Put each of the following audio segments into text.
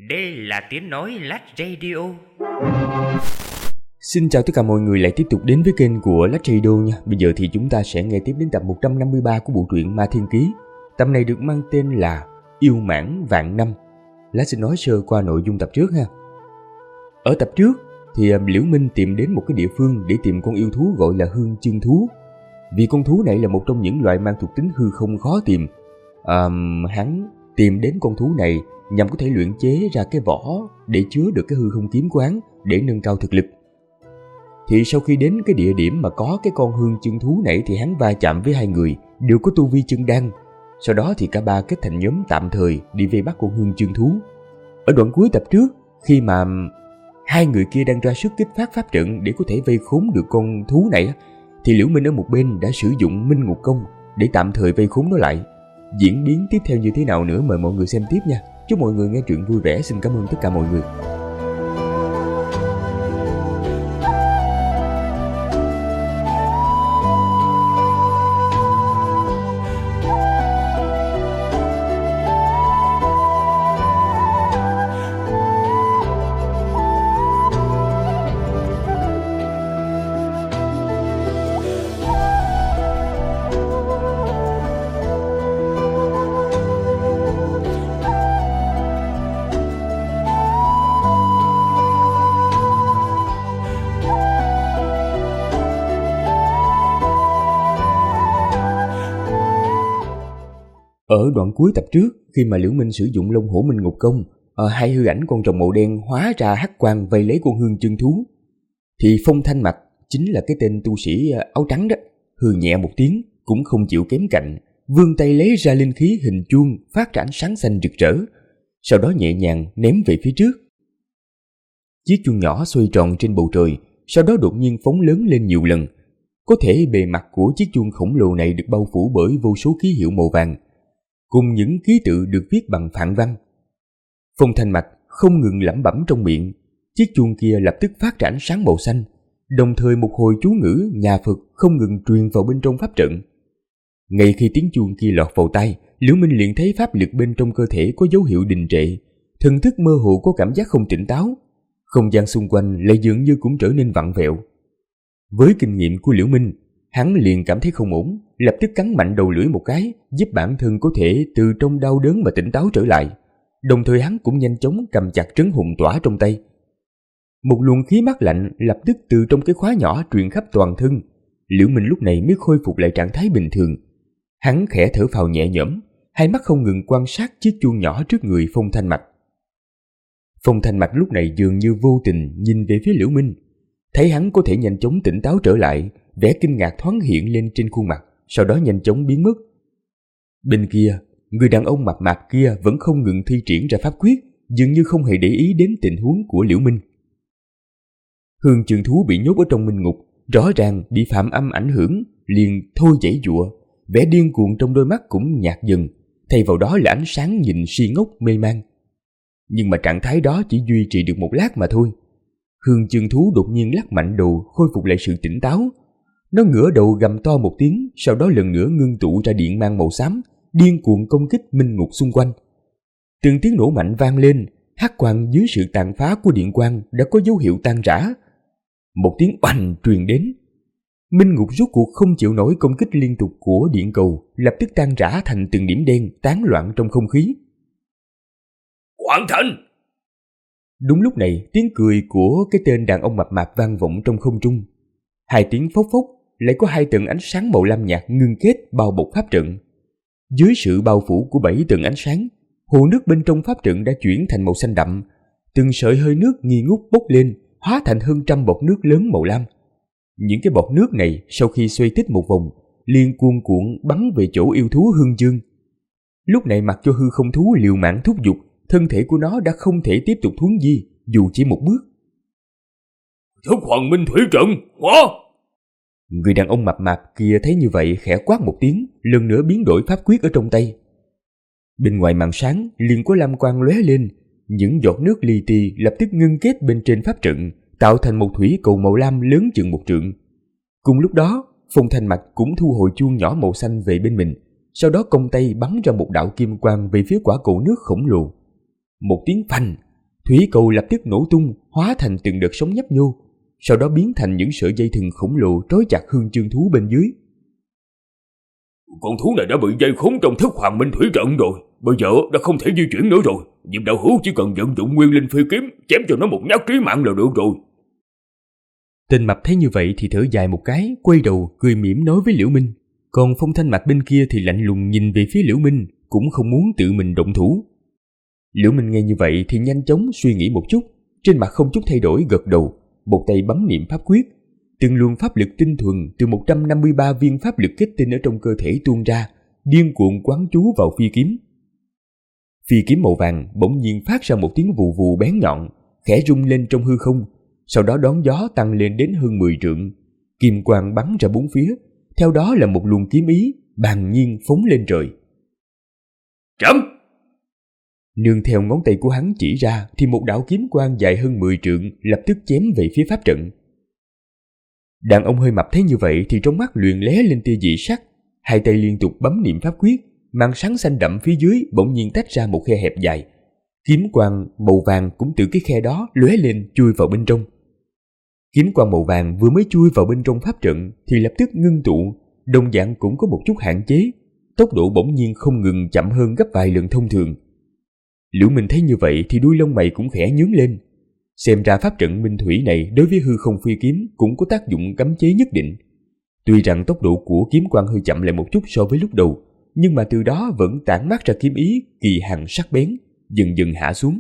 Đây là tiếng nói Lách Radio. Xin chào tất cả mọi người lại tiếp tục đến với kênh của Lách Radio nha. Bây giờ thì chúng ta sẽ nghe tiếp đến tập 153 của bộ truyện Ma Thiên Ký. Tập này được mang tên là Yêu Mãn Vạn Năm. Lách sẽ nói sơ qua nội dung tập trước ha. Ở tập trước thì Liễu Minh tìm đến một cái địa phương để tìm con yêu thú gọi là Hương Chương Thú. Vì con thú này là một trong những loại mang thuộc tính hư không khó tìm. Hắn tìm đến con thú này nhằm có thể luyện chế ra cái vỏ để chứa được cái hư không kiếm quán để nâng cao thực lực. Thì sau khi đến cái địa điểm mà có cái con Hương Chương Thú này thì hắn va chạm với hai người đều có tu vi chân đan. Sau đó thì cả ba kết thành nhóm tạm thời đi vây bắt con Hương Chương Thú. Ở đoạn cuối tập trước, khi mà hai người kia đang ra sức kích phát pháp trận để có thể vây khốn được con thú này, thì Liễu Minh ở một bên đã sử dụng Minh Ngục Công để tạm thời vây khốn nó lại. Diễn biến tiếp theo như thế nào nữa mời mọi người xem tiếp nha. Chúc mọi người nghe truyện vui vẻ. Xin cảm ơn tất cả mọi người. Ở đoạn cuối tập trước, khi mà Liễu Minh sử dụng Long Hổ Minh Ngục Công, hai hư ảnh con rồng màu đen hóa ra hắc quang vây lấy con Hương Chương Thú, thì Phong Thanh Mặc chính là cái tên tu sĩ áo trắng đó, hừ nhẹ một tiếng cũng không chịu kém cạnh, vươn tay lấy ra linh khí hình chuông phát ra ánh sáng xanh rực rỡ, sau đó nhẹ nhàng ném về phía trước. Chiếc chuông nhỏ xoay tròn trên bầu trời, sau đó đột nhiên phóng lớn lên nhiều lần. Có thể bề mặt của chiếc chuông khổng lồ này được bao phủ bởi vô số ký hiệu màu vàng, cùng những ký tự được viết bằng phạn văn. Phong Thanh Mặc không ngừng lẩm bẩm trong miệng, chiếc chuông kia lập tức phát ra ánh sáng màu xanh, đồng thời một hồi chú ngữ nhà Phật không ngừng truyền vào bên trong pháp trận. Ngay khi tiếng chuông kia lọt vào tai, Liễu Minh liền thấy pháp lực bên trong cơ thể có dấu hiệu đình trệ, thần thức mơ hồ có cảm giác không tỉnh táo, không gian xung quanh lại dường như cũng trở nên vặn vẹo. Với kinh nghiệm của Liễu Minh, hắn liền cảm thấy không ổn, lập tức cắn mạnh đầu lưỡi một cái, giúp bản thân có thể từ trong đau đớn mà tỉnh táo trở lại. Đồng thời hắn cũng nhanh chóng cầm chặt trấn hồn tỏa trong tay. Một luồng khí mát lạnh lập tức từ trong cái khóa nhỏ truyền khắp toàn thân. Liễu Minh lúc này mới khôi phục lại trạng thái bình thường. Hắn khẽ thở phào nhẹ nhõm, hai mắt không ngừng quan sát chiếc chuông nhỏ trước người Phong Thanh Mặc. Phong Thanh Mặc lúc này dường như vô tình nhìn về phía Liễu Minh, thấy hắn có thể nhanh chóng tỉnh táo trở lại, vẻ kinh ngạc thoáng hiện lên trên khuôn mặt, sau đó nhanh chóng biến mất. Bên kia, người đàn ông mập mạp kia vẫn không ngừng thi triển ra pháp quyết, dường như không hề để ý đến tình huống của Liễu Minh. Hương Chương Thú bị nhốt ở trong minh ngục, rõ ràng bị phạm âm ảnh hưởng, liền thôi giãy giụa, vẻ điên cuồng trong đôi mắt cũng nhạt dần, thay vào đó là ánh sáng nhìn si ngốc mê man. Nhưng mà trạng thái đó chỉ duy trì được một lát mà thôi. Hương Chương Thú đột nhiên lắc mạnh đầu, khôi phục lại sự tỉnh táo. Nó ngửa đầu gầm to một tiếng, sau đó lần nữa ngưng tụ ra điện mang màu xám, điên cuồng công kích minh ngục xung quanh. Từng tiếng nổ mạnh vang lên, hắc quang dưới sự tàn phá của điện quang đã có dấu hiệu tan rã. Một tiếng oanh truyền đến. Minh ngục rốt cuộc không chịu nổi công kích liên tục của điện cầu, lập tức tan rã thành từng điểm đen tán loạn trong không khí. Hoàn thành! Đúng lúc này, tiếng cười của cái tên đàn ông mập mạp vang vọng trong không trung. Hai tiếng phốc phốc, lại có hai tầng ánh sáng màu lam nhạt ngưng kết bao bọc pháp trận. Dưới sự bao phủ của 7 tầng ánh sáng, hồ nước bên trong pháp trận đã chuyển thành màu xanh đậm, từng sợi hơi nước nghi ngút bốc lên, hóa thành hơn trăm bọt nước lớn màu lam. Những cái bọt nước này sau khi xoay tít một vòng, liền cuồn cuộn bắn về chỗ yêu thú Hương Chương. Lúc này mặc cho hư không thú liều mạng thúc giục, thân thể của nó đã không thể tiếp tục thuấn di, dù chỉ một bước. Thức Hoàng Minh Thủy Trận, hóa! Người đàn ông mập mạp kia thấy như vậy khẽ quát một tiếng, lần nữa biến đổi pháp quyết ở trong tay. Bên ngoài màn sáng liền có lam quang lóe lên, những giọt nước li ti lập tức ngưng kết bên trên pháp trận, tạo thành một thủy cầu màu lam lớn chừng 1 trượng. Cùng lúc đó, Phong Thanh Mặc cũng thu hồi chuông nhỏ màu xanh về bên mình, sau đó cong tay bắn ra một đạo kim quang về phía quả cầu nước khổng lồ. Một tiếng phanh, thủy cầu lập tức nổ tung, hóa thành từng đợt sóng nhấp nhô, sau đó biến thành những sợi dây thừng khổng lồ trói chặt hương chương thú bên dưới. Con thú này đã bị dây khốn trong thức Hoàng Minh Thủy Trận rồi, bây giờ đã không thể di chuyển nữa rồi. Diệp đạo hữu chỉ cần vận dụng Nguyên Linh Phi Kiếm chém cho nó một nhát trí mạng là được rồi. Tên mập thấy như vậy thì thở dài một cái, quay đầu cười mỉm nói với Liễu Minh. Còn Phong Thanh Mạc bên kia thì lạnh lùng nhìn về phía Liễu Minh, cũng không muốn tự mình động thủ. Liễu Minh nghe như vậy thì nhanh chóng suy nghĩ một chút, trên mặt không chút thay đổi gật đầu, một tay bấm niệm pháp quyết. Từng luồng pháp lực tinh thuần từ 153 viên pháp lực kết tinh ở trong cơ thể tuôn ra, điên cuồng quán trú vào phi kiếm. Phi kiếm màu vàng bỗng nhiên phát ra một tiếng vù vù bén nhọn, khẽ rung lên trong hư không, sau đó đón gió tăng lên đến hơn 10 trượng. Kim quang bắn ra bốn phía, theo đó là một luồng kiếm ý bàng nhiên phóng lên trời. Chấm! Nương theo ngón tay của hắn chỉ ra thì một đạo kiếm quang dài hơn 10 trượng lập tức chém về phía pháp trận. Đàn ông hơi mập thấy như vậy thì trong mắt luyện lóe lên tia dị sắc, hai tay liên tục bấm niệm pháp quyết, màn sáng xanh đậm phía dưới bỗng nhiên tách ra một khe hẹp dài. Kiếm quang màu vàng cũng từ cái khe đó lóe lên chui vào bên trong. Kiếm quang màu vàng vừa mới chui vào bên trong pháp trận thì lập tức ngưng tụ, đồng dạng cũng có một chút hạn chế, tốc độ bỗng nhiên không ngừng chậm hơn gấp vài lần thông thường. Liễu Minh thấy như vậy thì đuôi lông mày cũng khẽ nhướng lên. Xem ra pháp trận minh thủy này đối với hư không phi kiếm cũng có tác dụng cấm chế nhất định. Tuy rằng tốc độ của kiếm quang hơi chậm lại một chút so với lúc đầu, nhưng mà từ đó vẫn tản mát ra kiếm ý kỳ hàn sắc bén, dần dần hạ xuống.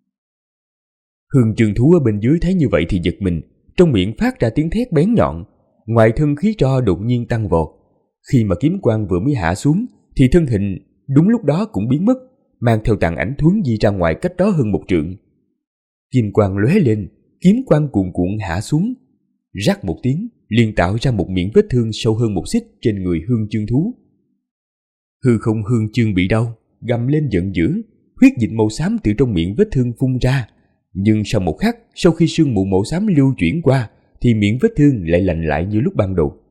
Hương chương thú ở bên dưới thấy như vậy thì giật mình, trong miệng phát ra tiếng thét bén nhọn, ngoài thân khí tro đột nhiên tăng vọt. Khi mà kiếm quang vừa mới hạ xuống thì thân hình đúng lúc đó cũng biến mất, mang theo tàn ảnh thuấn di ra ngoài cách đó hơn 1 trượng. Kim quang lóe lên, kiếm quang cuồn cuộn hạ xuống, rắc một tiếng liền tạo ra một miệng vết thương sâu hơn 1 xích trên người hương chương thú. Hư không hương chương bị đau, gầm lên giận dữ, huyết dịch màu xám từ trong miệng vết thương phun ra. Nhưng sau một khắc, sau khi sương mù màu xám lưu chuyển qua, thì miệng vết thương lại lành lại như lúc ban đầu.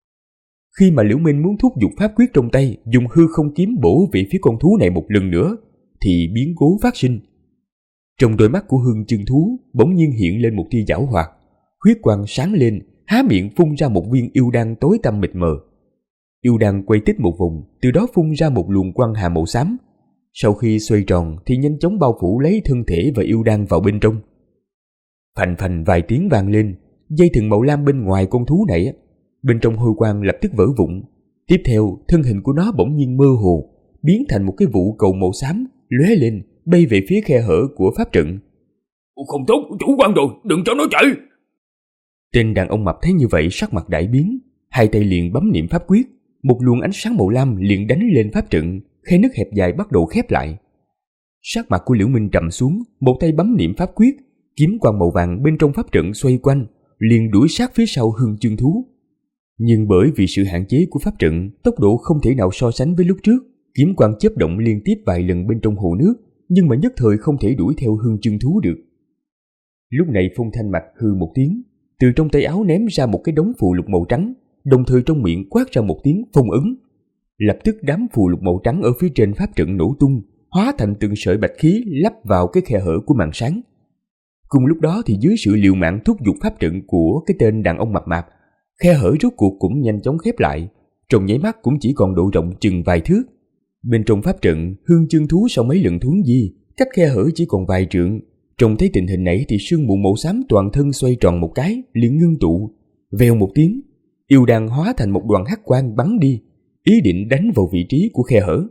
Khi mà Liễu Minh muốn thúc giục pháp quyết trong tay, dùng hư không kiếm bổ về phía con thú này một lần nữa, thì biến cố phát sinh. Trong đôi mắt của hương chương thú bỗng nhiên hiện lên một tia giảo hoạt, huyết quang sáng lên, há miệng phun ra một viên yêu đan tối tăm mịt mờ. Yêu đan quay tít một vòng, từ đó phun ra một luồng quang hà màu xám. Sau khi xoay tròn thì nhanh chóng bao phủ lấy thân thể và yêu đan vào bên trong. Phành phành vài tiếng vang lên, dây thừng màu lam bên ngoài con thú này, bên trong hôi quang lập tức vỡ vụn. Tiếp theo, thân hình của nó bỗng nhiên mơ hồ, biến thành một cái vụ cầu màu xám, lóe lên, bay về phía khe hở của pháp trận. Không tốt, chủ quan rồi, đừng cho nó chạy! Tên đàn ông mập thấy như vậy sắc mặt đại biến, hai tay liền bấm niệm pháp quyết, một luồng ánh sáng màu lam liền đánh lên pháp trận, khe nứt hẹp dài bắt đầu khép lại. Sắc mặt của Liễu Minh trầm xuống, một tay bấm niệm pháp quyết, kiếm quang màu vàng bên trong pháp trận xoay quanh, liền đuổi sát phía sau hương chương thú. Nhưng bởi vì sự hạn chế của pháp trận, tốc độ không thể nào so sánh với lúc trước, kiếm quang chớp động liên tiếp vài lần bên trong hồ nước, nhưng mà nhất thời không thể đuổi theo hương chương thú được. Lúc này Phong Thanh Mạc hừ một tiếng, từ trong tay áo ném ra một cái đống phù lục màu trắng, đồng thời trong miệng quát ra một tiếng phong ấn. Lập tức đám phù lục màu trắng ở phía trên pháp trận nổ tung, hóa thành từng sợi bạch khí lắp vào cái khe hở của màn sáng. Cùng lúc đó thì dưới sự liều mạng thúc giục pháp trận của cái tên đàn ông mập mạp, khe hở rốt cuộc cũng nhanh chóng khép lại, trong nháy mắt cũng chỉ còn độ rộng chừng vài thước. Bên trong pháp trận, hương chương thú sau mấy lần thuấn di, cách khe hở chỉ còn vài trượng. Trông thấy tình hình này thì sương mù màu xám toàn thân xoay tròn một cái, liền ngưng tụ. Vèo một tiếng, yêu đan hóa thành một đoàn hắc quang bắn đi, ý định đánh vào vị trí của khe hở.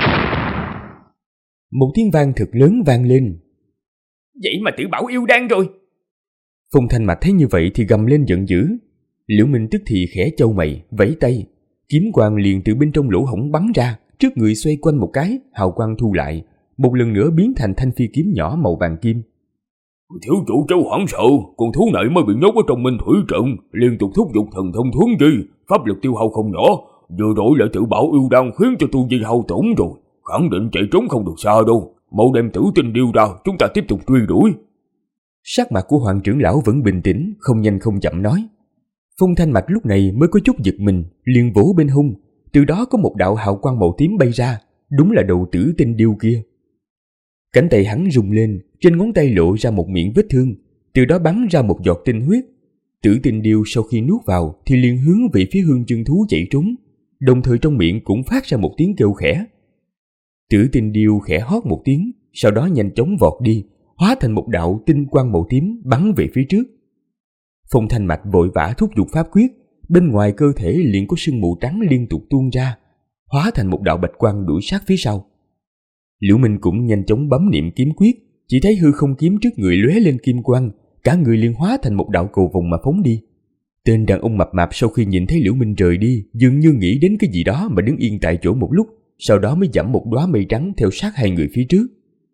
Một tiếng vang thật lớn vang lên. Vậy mà tự bảo yêu đan rồi! Phong Thanh Mạc thấy như vậy thì gầm lên giận dữ. Liễu Minh tức thì khẽ chau mày, vẫy tay, kiếm quang liền từ bên trong lỗ hổng bắn ra, trước người xoay quanh một cái, hào quang thu lại, một lần nữa biến thành thanh phi kiếm nhỏ màu vàng kim. Thiếu chủ cháu hoảng sợ, con thú này mới bị nhốt ở trong Minh Thủy Trận, liên tục thúc giục thần thông thuấn di, pháp lực tiêu hao không nhỏ, vừa rồi lại tự bảo yêu đan khiến cho tu vi hao tổn rồi, khẳng định chạy trốn không được xa đâu, mau đem tử tinh điêu ra, chúng ta tiếp tục truy đuổi. Sắc mặt của Hoàng trưởng lão vẫn bình tĩnh, không nhanh không chậm nói. Phong Thanh Mạc lúc này mới có chút giật mình, liền vỗ bên hông, từ đó có một đạo hào quang màu tím bay ra, đúng là đầu tử tinh điêu kia. Cánh tay hắn rung lên, trên ngón tay lộ ra một miệng vết thương, từ đó bắn ra một giọt tinh huyết. Tử Tinh Điêu sau khi nuốt vào thì liền hướng về phía Hương Chân Thú chạy trốn, đồng thời trong miệng cũng phát ra một tiếng kêu khẽ. Tử Tinh Điêu khẽ hót một tiếng, sau đó nhanh chóng vọt đi, hóa thành một đạo tinh quang màu tím bắn về phía trước. Phong Thanh Mạch vội vã thúc giục pháp quyết, bên ngoài cơ thể liền có sương mù trắng liên tục tuôn ra, hóa thành một đạo bạch quang đuổi sát phía sau. Liễu Minh cũng nhanh chóng bấm niệm kiếm quyết, chỉ thấy hư không kiếm trước người lóe lên kim quang, cả người liền hóa thành một đạo cầu vồng mà phóng đi. Tên đàn ông mập mạp sau khi nhìn thấy Liễu Minh rời đi, dường như nghĩ đến cái gì đó mà đứng yên tại chỗ một lúc, sau đó mới giẫm một đóa mây trắng theo sát hai người phía trước.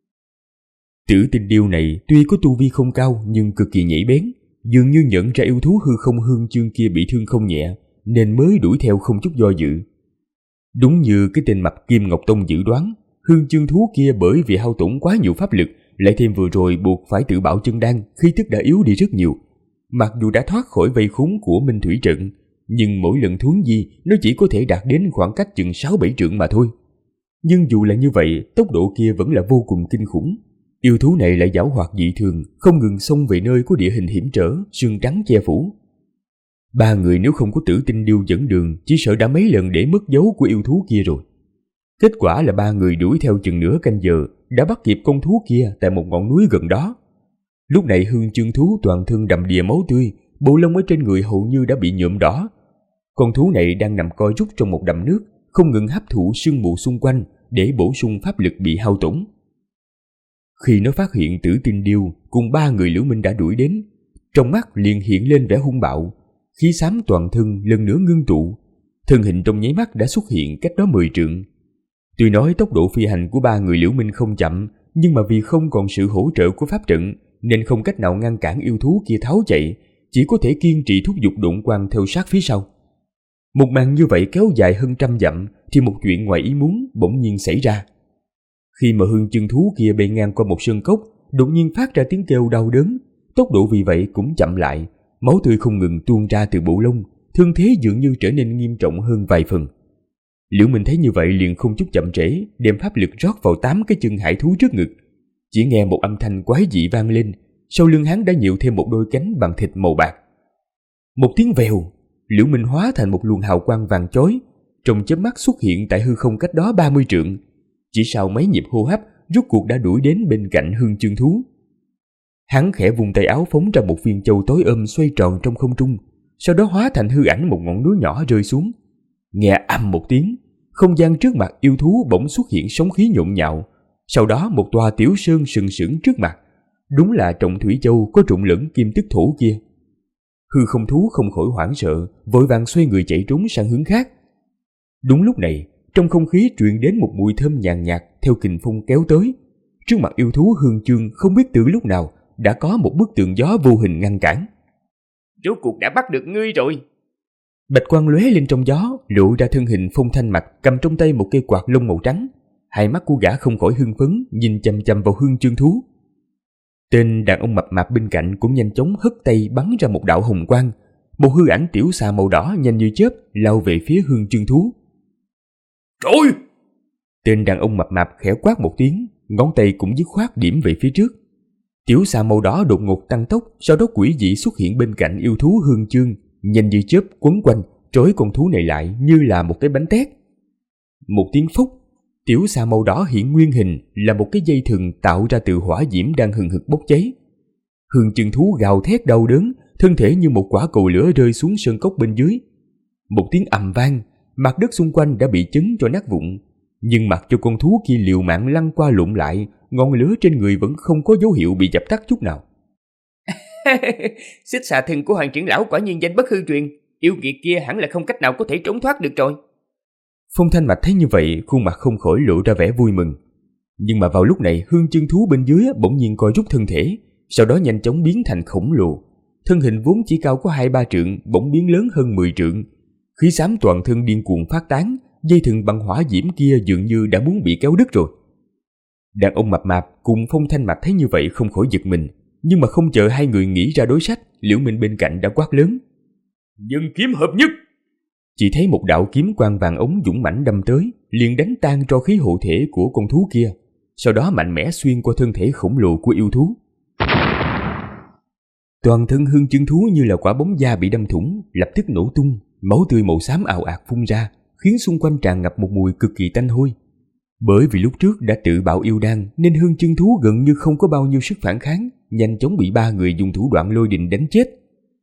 Tử Tinh Điêu này tuy có tu vi không cao nhưng cực kỳ nhạy bén, dường như nhận ra yêu thú hư không Hương Chương kia bị thương không nhẹ, nên mới đuổi theo không chút do dự. Đúng như cái tên mập Kim Ngọc Tông dự đoán, Hương Chương thú kia bởi vì hao tổn quá nhiều pháp lực, lại thêm vừa rồi buộc phải tự bạo chân đan, khí tức đã yếu đi rất nhiều. Mặc dù đã thoát khỏi vây khốn của Minh Thủy trận, nhưng mỗi lần thuấn di nó chỉ có thể đạt đến khoảng cách chừng 6-7 trượng mà thôi. Nhưng dù là như vậy, tốc độ kia vẫn là vô cùng kinh khủng. Yêu thú này lại giảo hoạt dị thường, không ngừng xông về nơi có địa hình hiểm trở, sương trắng che phủ. Ba người nếu không có Tử Tinh Điêu dẫn đường, chỉ sợ đã mấy lần để mất dấu của yêu thú kia rồi. Kết quả là ba người đuổi theo chừng nửa canh giờ, đã bắt kịp con thú kia tại một ngọn núi gần đó. Lúc này Hương Chương thú toàn thân đầm đìa máu tươi, bộ lông ở trên người hầu như đã bị nhuộm đỏ. Con thú này đang nằm co rút trong một đầm nước, không ngừng hấp thụ sương mù xung quanh để bổ sung pháp lực bị hao tổn. Khi nó phát hiện Tử Tinh Điêu cùng ba người Liễu Minh đã đuổi đến, trong mắt liền hiện lên vẻ hung bạo, khí xám toàn thân lần nữa ngưng tụ, thân hình trong nháy mắt đã xuất hiện cách đó 10 trượng. Tuy nói tốc độ phi hành của ba người Liễu Minh không chậm, nhưng mà vì không còn sự hỗ trợ của pháp trận nên không cách nào ngăn cản yêu thú kia tháo chạy, chỉ có thể kiên trì thúc giục độn quang theo sát phía sau. Một màn như vậy kéo dài hơn 100 dặm thì một chuyện ngoài ý muốn bỗng nhiên xảy ra. Khi mà Hương Chân thú kia bay ngang qua một sơn cốc, đột nhiên phát ra tiếng kêu đau đớn, tốc độ vì vậy cũng chậm lại, máu tươi không ngừng tuôn ra từ bộ lông, thương thế dường như trở nên nghiêm trọng hơn vài phần. Liễu Minh thấy như vậy liền không chút chậm trễ, đem pháp lực rót vào 8 cái chân hải thú trước ngực. Chỉ nghe một âm thanh quái dị vang lên, sau lưng hắn đã nhiều thêm một đôi cánh bằng thịt màu bạc. Một tiếng vèo, Liễu Minh hóa thành một luồng hào quang vàng chói, trong chớp mắt xuất hiện tại hư không cách đó 30 trượng. Chỉ sau mấy nhịp hô hấp, rốt cuộc đã đuổi đến bên cạnh Hương Chương thú. Hắn khẽ vùng tay áo phóng ra một viên châu tối xoay tròn trong không trung, sau đó hóa thành hư ảnh một ngọn núi nhỏ rơi xuống. Nghe ầm một tiếng, không gian trước mặt yêu thú bỗng xuất hiện sóng khí nhộn nhạo, sau đó một tòa tiểu sơn sừng sững trước mặt, đúng là Trọng Thủy Châu có trộn lẫn kim tức thổ kia. Hư không thú không khỏi hoảng sợ, vội vàng xoay người chạy trốn sang hướng khác. Đúng lúc này, trong không khí truyền đến một mùi thơm nhàn nhạt theo kình phong kéo tới. Trước mặt yêu thú Hương Chương không biết từ lúc nào đã có một bức tường gió vô hình ngăn cản. Rốt cuộc đã bắt được ngươi rồi. Bạch quang lóe lên trong gió, lộ ra thân hình Phong Thanh Mạch cầm trong tay một cây quạt lông màu trắng. Hai mắt của gã không khỏi hưng phấn, nhìn chằm chằm vào Hương Chương thú. Tên đàn ông mập mạp bên cạnh cũng nhanh chóng hất tay bắn ra một đạo hồng quang, một hư ảnh tiểu xà màu đỏ nhanh như chớp lao về phía Hương Chương thú. Trời! Tên đàn ông mập mạp khẽ quát một tiếng, ngón tay cũng dứt khoát điểm về phía trước. Tiểu xà màu đỏ đột ngột tăng tốc, sau đó quỷ dị xuất hiện bên cạnh yêu thú Hương Chương, nhanh như chớp quấn quanh, trói con thú này lại như là một cái bánh tét. Một tiếng phốc, tiểu xà màu đỏ hiện nguyên hình là một cái dây thừng tạo ra từ hỏa diễm đang hừng hực bốc cháy. Hương Chương thú gào thét đau đớn, thân thể như một quả cầu lửa rơi xuống sơn cốc bên dưới. Một tiếng ầm vang, mặt đất xung quanh đã bị chấn cho nát vụn, nhưng mặc cho con thú kia liều mạng lăn qua lộn lại, ngọn lửa trên người vẫn không có dấu hiệu bị dập tắt chút nào. Xích xà thần của Hoàng trưởng lão quả nhiên danh bất hư truyền, yêu nghiệt kia hẳn là không cách nào có thể trốn thoát được rồi. Phong Thanh Mạch thấy như vậy, khuôn mặt không khỏi lộ ra vẻ vui mừng. Nhưng mà vào lúc này, Hương Chương thú bên dưới bỗng nhiên co rút thân thể, sau đó nhanh chóng biến thành khổng lồ. Thân hình vốn chỉ cao có 2-3 trượng, bỗng biến lớn hơn 10 trượng. Khí xám toàn thân điên cuồng phát tán, dây thừng bằng hỏa diễm kia dường như đã muốn bị kéo đứt rồi. Đàn ông mập mạp cùng Phong Thanh Mạch thấy như vậy không khỏi giật mình, nhưng mà không chờ hai người nghĩ ra đối sách, Liễu Minh bên cạnh đã quát lớn: "Dân kiếm hợp nhất!" Chỉ thấy một đạo kiếm quang vàng ống dũng mãnh đâm tới, liền đánh tan tro khí hộ thể của con thú kia. sau đó mạnh mẽ xuyên qua thân thể khổng lồ của yêu thú. Toàn thân hương chân thú như là quả bóng da bị đâm thủng, lập tức nổ tung, máu tươi màu xám ào ạt phun ra, khiến xung quanh tràn ngập một mùi cực kỳ tanh hôi. Bởi vì lúc trước đã tự bạo yêu đan nên hương chân thú gần như không có bao nhiêu sức phản kháng, nhanh chóng bị 3 người dùng thủ đoạn lôi đình đánh chết.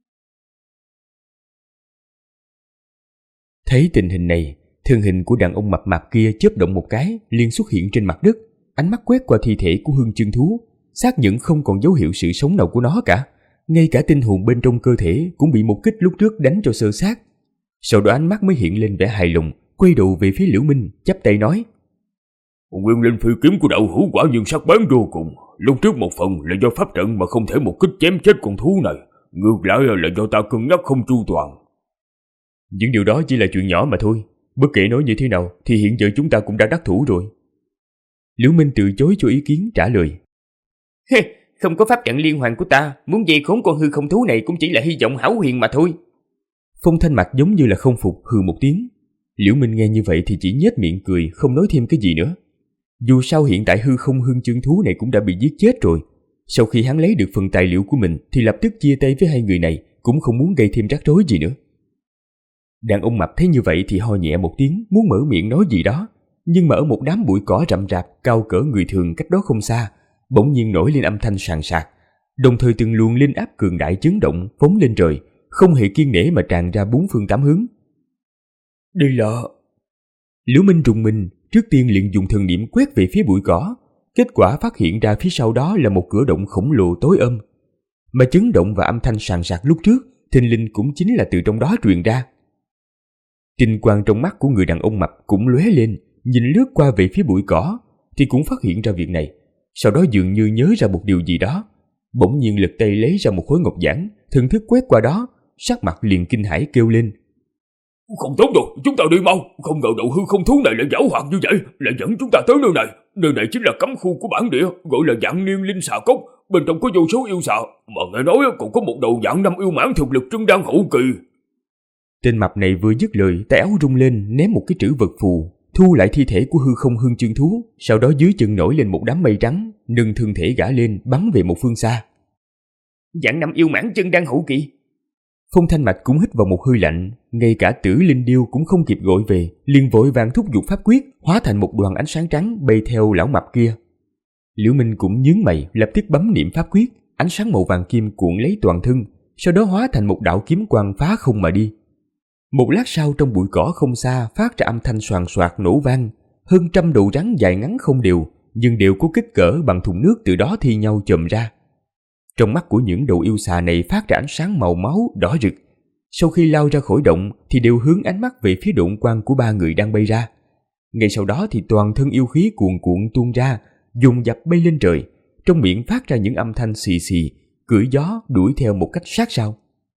Thấy tình hình này, thân hình của đàn ông mập mạp kia chớp động một cái, liền xuất hiện trên mặt đất, ánh mắt quét qua thi thể của hương chân thú, xác nhận không còn dấu hiệu sự sống nào của nó cả. Ngay cả tinh hồn bên trong cơ thể cũng bị một kích lúc trước đánh cho sơ xác. Sau đó ánh mắt mới hiện lên vẻ hài lòng, quay đầu về phía Liễu Minh, chắp tay nói: Nguyên linh phi kiếm của đạo hữu quả nhiên sắc bén vô cùng. Lúc trước một phần là do pháp trận mà không thể một kích chém chết con thú này, ngược lại là do ta cân nhắc không chu toàn. Những điều đó chỉ là chuyện nhỏ mà thôi, bất kể nói như thế nào thì hiện giờ chúng ta cũng đã đắc thủ rồi. Liễu Minh từ chối cho ý kiến, trả lời: Không có pháp trận liên hoàn của ta, muốn vây khốn con hư không thú này cũng chỉ là hy vọng hão huyền mà thôi. Phong Thanh Mặc giống như là không phục, hừ một tiếng. Liễu Minh nghe như vậy thì chỉ nhếch miệng cười, không nói thêm cái gì nữa. Dù sao hiện tại hư không hương chân thú này cũng đã bị giết chết rồi. Sau khi hắn lấy được phần tài liệu của mình thì lập tức chia tay với hai người này, cũng không muốn gây thêm rắc rối gì nữa. Đàn ông mập thấy như vậy thì ho nhẹ một tiếng, muốn mở miệng nói gì đó, nhưng mà ở một đám bụi cỏ rậm rạp cao cỡ người thường cách đó không xa, bỗng nhiên nổi lên âm thanh sàn sạc, đồng thời từng luồng linh áp cường đại chấn động phóng lên trời, không hề kiêng nể mà tràn ra 4 phương 8 hướng. Đây là... Liễu Minh rùng mình, trước tiên liền dùng thần niệm quét về phía bụi cỏ, kết quả phát hiện ra phía sau đó là một cửa động khổng lồ tối âm, mà chấn động và âm thanh sàn sạc lúc trước thình lình cũng chính là từ trong đó truyền ra. Tinh quang trong mắt của người đàn ông mập cũng lóe lên, nhìn lướt qua về phía bụi cỏ thì cũng phát hiện ra việc này, sau đó dường như nhớ ra một điều gì đó, bỗng nhiên lật tay lấy ra một khối ngọc giản, thần thức quét qua đó, sắc mặt liền kinh hãi kêu lên: Không tốt rồi, chúng ta đi mau, không ngờ đầu hư không thú này lại giảo hoạt như vậy, lại dẫn chúng ta tới nơi này. Nơi này chính là cấm khu của bản địa, gọi là Vạn Niên Linh Xà Cốc, bên trong có vô số yêu xà, mà nghe nói còn có một đầu Vạn Năm yêu mãn thực lực trưng đan hậu kỳ. Tên mập này vừa dứt lời, tay áo rung lên ném một cái trữ vật phù, thu lại thi thể của hư không hương chân thú, sau đó dưới chân nổi lên một đám mây trắng, nâng thân thể gã lên bắn về một phương xa. Vạn Năm yêu mãn chân đan hậu kỳ. Phong Thanh Mạch cũng hít vào một hơi lạnh, ngay cả Tử Linh Điêu cũng không kịp gọi về, liền vội vàng thúc giục pháp quyết, hóa thành một đoàn ánh sáng trắng bay theo lão mập kia. Liễu Minh cũng nhướng mày, lập tức bấm niệm pháp quyết, ánh sáng màu vàng kim cuộn lấy toàn thân, sau đó hóa thành một đạo kiếm quang phá không mà đi. Một lát sau, trong bụi cỏ không xa phát ra âm thanh xoàn xoạc nổ vang, hơn 100 đầu rắn dài ngắn không đều, nhưng đều có kích cỡ bằng thùng nước từ đó thi nhau chồm ra. Trong mắt của những đầu yêu xà này phát ra ánh sáng màu máu đỏ rực. Sau khi lao ra khỏi động thì đều hướng ánh mắt về phía độn quang của 3 người đang bay ra. Ngay sau đó thì toàn thân yêu khí cuồn cuộn tuôn ra, dồn dập bay lên trời, trong miệng phát ra những âm thanh xì xì, cưỡi gió đuổi theo một cách sát sao.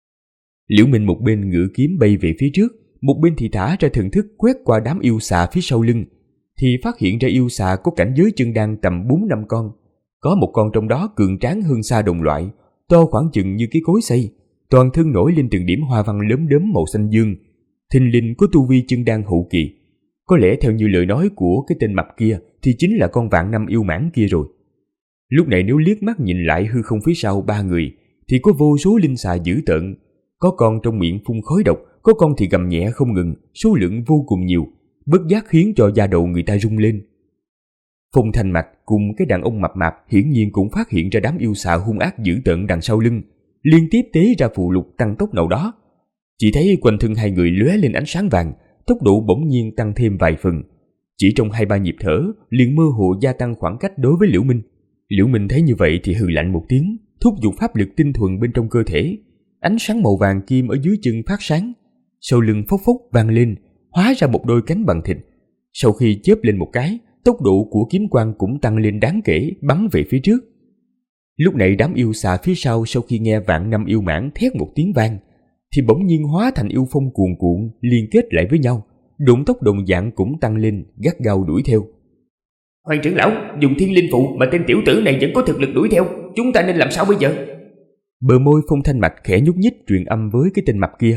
Liễu Minh một bên ngự kiếm bay về phía trước, một bên thì thả ra thần thức quét qua đám yêu xà phía sau lưng, thì phát hiện ra yêu xà có cảnh giới chân đan tầm 4-5 con. Có một con trong đó cường tráng hơn xa đồng loại, to khoảng chừng như cái cối xay, toàn thân nổi lên từng điểm hoa văn lốm đốm màu xanh dương, thình lình có tu vi chân đan hậu kỳ. Có lẽ theo như lời nói của cái tên mập kia thì chính là con Vạn Năm yêu mãn kia rồi. Lúc này nếu liếc mắt nhìn lại hư không phía sau 3 người thì có vô số linh xà dữ tợn, có con trong miệng phun khói độc, có con thì gầm nhẹ không ngừng, số lượng vô cùng nhiều, bất giác khiến cho da đầu người ta rung lên. Phong Thanh Mạch cùng cái đàn ông mập mạp hiển nhiên cũng phát hiện ra đám yêu xà hung ác dữ tợn đằng sau lưng, liên tiếp tế ra phù lục tăng tốc nào đó. Chỉ thấy quanh thân hai người lóe lên ánh sáng vàng, tốc độ bỗng nhiên tăng thêm vài phần. Chỉ trong 2-3 nhịp thở, liền mơ hồ gia tăng khoảng cách đối với Liễu Minh. Liễu Minh thấy như vậy thì hừ lạnh một tiếng, thúc giục pháp lực tinh thuần bên trong cơ thể. Ánh sáng màu vàng kim ở dưới chân phát sáng, sau lưng phốc phốc vang lên, hóa ra một đôi cánh bằng thịt. Sau khi chớp lên một cái, tốc độ của kiếm quang cũng tăng lên đáng kể, bắn về phía trước. Lúc này đám yêu xà phía sau sau khi nghe Vạn Năm yêu mãn thét một tiếng vang, thì bỗng nhiên hóa thành yêu phong cuồn cuộn liên kết lại với nhau, độn tốc đồng dạng cũng tăng lên, gắt gao đuổi theo. Hoàng trưởng lão, dùng thiên linh phụ mà tên tiểu tử này vẫn có thực lực đuổi theo, chúng ta nên làm sao bây giờ? Bờ môi Phong Thanh Mạch khẽ nhúc nhích truyền âm với cái tên mập kia.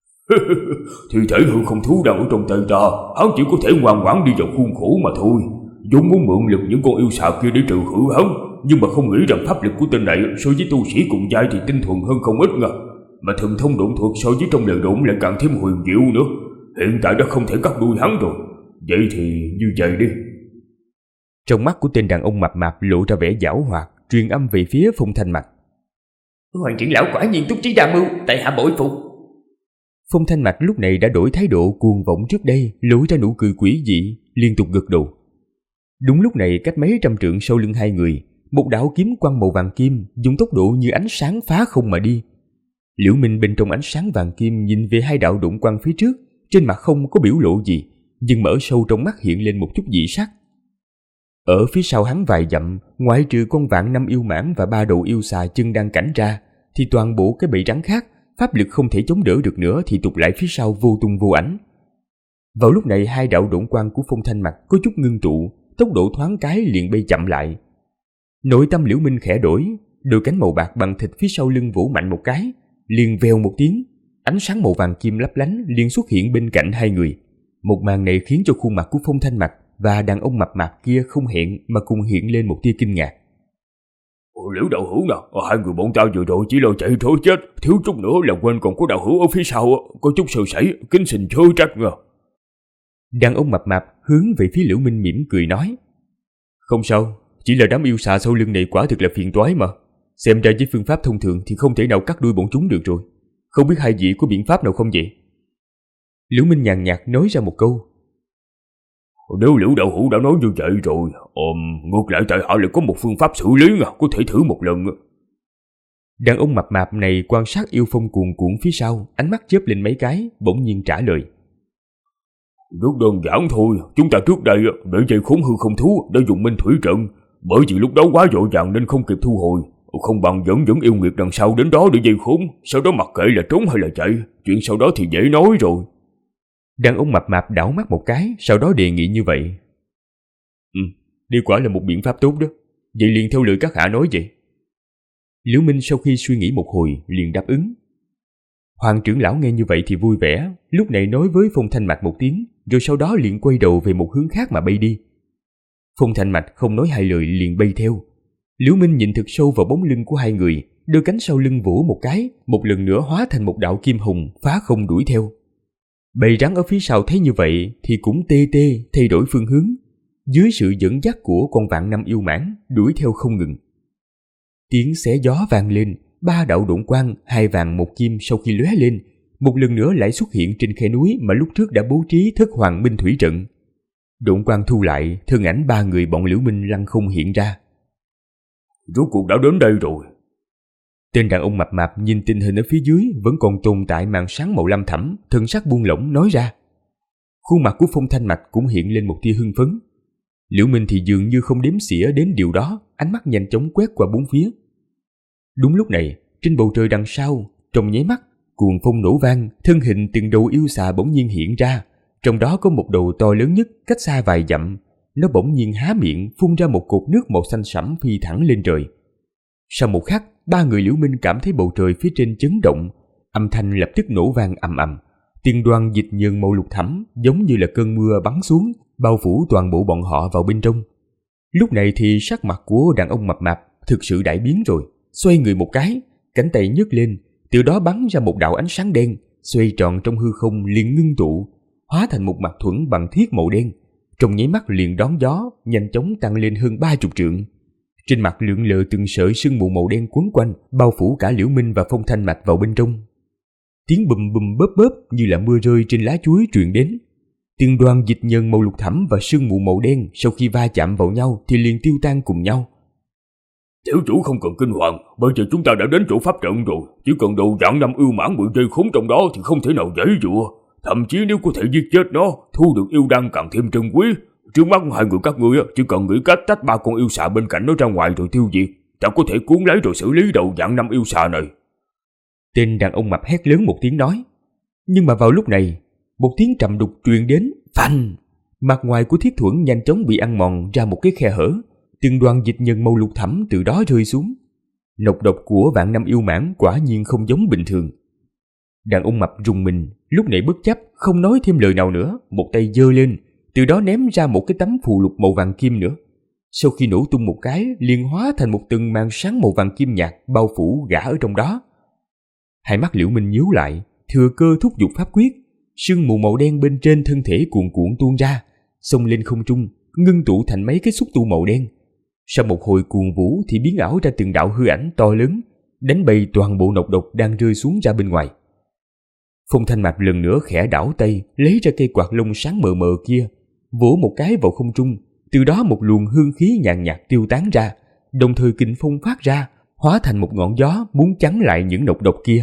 Thì thể hư không thú đang ở trong tay ta, hắn chỉ có thể ngoan ngoãn đi vào khuôn khổ mà thôi. vốn muốn mượn lực những con yêu xà kia để trừ khử hắn, nhưng mà không nghĩ rằng pháp lực của tên này so với tu sĩ cùng giai thì tinh thuần hơn không ít nha. Mà thần thông độn thuật so với trong lời đồn lại càng thêm huyền diệu nữa. Hiện tại đã không thể cắt đuôi hắn rồi. Vậy thì như vậy đi. Trong mắt của tên đàn ông mập mạp lộ ra vẻ giảo hoạt, truyền âm về phía Phong Thanh Mặc. Hoàng trưởng lão quả nhiên túc trí đa mưu, tại hạ bội phục. Phong Thanh Mặc lúc này đã đổi thái độ cuồng vọng trước đây, lối ra nụ cười quỷ dị, liên tục gật đầu. Đúng lúc này, cách mấy trăm trượng sau lưng hai người, một đạo kiếm quang màu vàng kim dùng tốc độ như ánh sáng phá không mà đi. Liễu Minh bên trong ánh sáng vàng kim nhìn về hai đạo đụng quang phía trước, trên mặt không có biểu lộ gì, nhưng mở sâu trong mắt hiện lên một chút dị sắc. Ở phía sau hắn vài dặm, ngoại trừ con vạn năm yêu mãng và ba đầu yêu xà chân đang cảnh ra, thì toàn bộ cái bầy rắn khác, pháp lực không thể chống đỡ được nữa thì tụt lại phía sau vô tung vô ảnh. Vào lúc này, hai đạo độn quang của Phong Thanh Mặc có chút ngưng tụ, tốc độ thoáng cái liền bay chậm lại. Nội tâm Liễu Minh khẽ đổi, đôi cánh màu bạc bằng thịt phía sau lưng vỗ mạnh một cái, liền vèo một tiếng, ánh sáng màu vàng kim lấp lánh liền xuất hiện bên cạnh hai người. Một màn này khiến cho khuôn mặt của Phong Thanh Mặc và đàn ông mập mạp kia không hẹn mà cùng hiện lên một tia kinh ngạc. Liễu đạo hữu nào, hai người bọn ta vừa rồi chỉ lo chạy trối chết, thiếu chút nữa là quên còn có đạo hữu ở phía sau, có chút sơ sẩy, kính xin chớ trách nha. Đàn ông mập mạp hướng về phía Liễu Minh mỉm cười nói. Không sao, chỉ là đám yêu xà sau lưng này quả thực là phiền toái mà. Xem ra với phương pháp thông thường thì không thể nào cắt đuôi bọn chúng được rồi. Không biết hai vị có biện pháp nào không vậy? Liễu Minh nhàn nhạt nói ra một câu. Nếu Liễu đạo hữu đã nói như vậy rồi, ngược lại tại hạ lại có một phương pháp xử lý nha, có thể thử một lần. Đàn ông mập mạp này quan sát yêu phong cuồn cuộn phía sau, ánh mắt chớp lên mấy cái, bỗng nhiên trả lời. Rất đơn giản thôi, chúng ta trước đây để dây khốn hư không thú đã dùng minh thủy trận, bởi vì lúc đó quá vội vàng nên không kịp thu hồi, không bằng dẫn yêu nghiệt đằng sau đến đó để dây khốn, sau đó mặc kệ là trốn hay là chạy, chuyện sau đó thì dễ nói rồi. Đàn ông mập mạp đảo mắt một cái, sau đó đề nghị như vậy. Đây quả là một biện pháp tốt đó, vậy liền theo lời các hạ nói vậy. Liễu Minh sau khi suy nghĩ một hồi liền đáp ứng. Hoàng trưởng lão nghe như vậy thì vui vẻ, lúc này nói với Phong Thanh Mạch một tiếng, rồi sau đó liền quay đầu về một hướng khác mà bay đi. Phong Thanh Mạch không nói hai lời liền bay theo. Liễu Minh nhìn thật sâu vào bóng lưng của hai người, đôi cánh sau lưng vỗ một cái, một lần nữa hóa thành một đạo kim hồng phá không đuổi theo. Bầy rắn ở phía sau thấy như vậy thì cũng tê tê thay đổi phương hướng, dưới sự dẫn dắt của con vạn năm yêu mãng đuổi theo không ngừng. Tiếng xé gió vang lên, ba đạo độn quang, hai vàng một kim sau khi lóe lên, một lần nữa lại xuất hiện trên khe núi mà lúc trước đã bố trí Thất Hoàng Minh Thủy trận. Độn quang thu lại, thân ảnh ba người bọn Liễu Minh lăng không hiện ra. Rốt cuộc đã đến đây rồi. Tên đàn ông mập mạp nhìn tình hình ở phía dưới vẫn còn tồn tại màn sáng màu lam thẫm, thân sắc buông lỏng nói ra. Khuôn mặt của Phong Thanh Mạch cũng hiện lên một tia hưng phấn. Liễu Minh thì dường như không đếm xỉa đến điều đó, ánh mắt nhanh chóng quét qua bốn phía. Đúng lúc này, trên bầu trời đằng sau, trong nháy mắt, cuồng phong nổ vang, thân hình từng đầu yêu xà bỗng nhiên hiện ra, trong đó có một đầu to lớn nhất cách xa vài dặm, nó bỗng nhiên há miệng phun ra một cột nước màu xanh sẫm phi thẳng lên trời. Sau một khắc, ba người Liễu Minh cảm thấy bầu trời phía trên chấn động, âm thanh lập tức nổ vang ầm ầm, tiên đoan dịch nhờn màu lục thẫm giống như là cơn mưa bắn xuống, bao phủ toàn bộ bọn họ vào bên trong. Lúc này thì sắc mặt của đàn ông mập mạp thực sự đại biến rồi, xoay người một cái, cánh tay nhấc lên, từ đó bắn ra một đạo ánh sáng đen, xoay tròn trong hư không liền ngưng tụ, hóa thành một mặt thuẫn bằng thiết màu đen, trong nháy mắt liền đón gió, nhanh chóng tăng lên hơn 30 trượng. Trên mặt lượn lờ từng sợi sương mù màu đen quấn quanh, bao phủ cả Liễu Minh và Phong Thanh Mạch vào bên trong. Tiếng bùm bùm bóp bóp như là mưa rơi trên lá chuối truyền đến. Từng đoàn dịch nhờn màu lục thẫm và sương mù màu đen sau khi va chạm vào nhau thì liền tiêu tan cùng nhau. Tiểu chủ không cần kinh hoàng, bây giờ chúng ta đã đến chỗ pháp trận rồi, chỉ cần đầu vạn năm yêu mãng bị dây khốn trong đó thì không thể nào giãy giụa. Thậm chí nếu có thể giết chết nó, thu được yêu đan càng thêm trân quý. Trước mắt hai người các ngươi chỉ cần nghĩ cách tách ba con yêu xà bên cạnh nó ra ngoài rồi tiêu diệt, ta có thể cuốn lấy rồi xử lý đầu vạn năm yêu xà này. Tên đàn ông mập hét lớn một tiếng nói. Nhưng mà vào lúc này, một tiếng trầm đục truyền đến, phanh! Mặt ngoài của thiết thuẫn nhanh chóng bị ăn mòn ra một cái khe hở, từng đoàn dịch nhờn màu lục thẫm từ đó rơi xuống. Nọc độc của vạn năm yêu mãng quả nhiên không giống bình thường. Đàn ông mập rùng mình, lúc này bất chấp không nói thêm lời nào nữa, một tay giơ lên, từ đó ném ra một cái tấm phù lục màu vàng kim nữa. Sau khi nổ tung một cái, liền hóa thành một tầng màn sáng màu vàng kim nhạt bao phủ gã ở trong đó. Hai mắt Liễu Minh nhíu lại, thừa cơ thúc giục pháp quyết, sương mù màu đen bên trên thân thể cuồn cuộn tuôn ra, xông lên không trung, ngưng tụ thành mấy cái xúc tu màu đen. Sau một hồi cuồng vũ thì biến ảo ra từng đạo hư ảnh to lớn, đánh bay toàn bộ nọc độc đang rơi xuống ra bên ngoài. Phong Thanh Mạch lần nữa khẽ đảo tay, lấy ra cây quạt lông sáng mờ mờ kia, vỗ một cái vào không trung, từ đó một luồng hương khí nhàn nhạt tiêu tán ra, đồng thời kình phong phát ra, hóa thành một ngọn gió muốn chắn lại những nọc độc kia.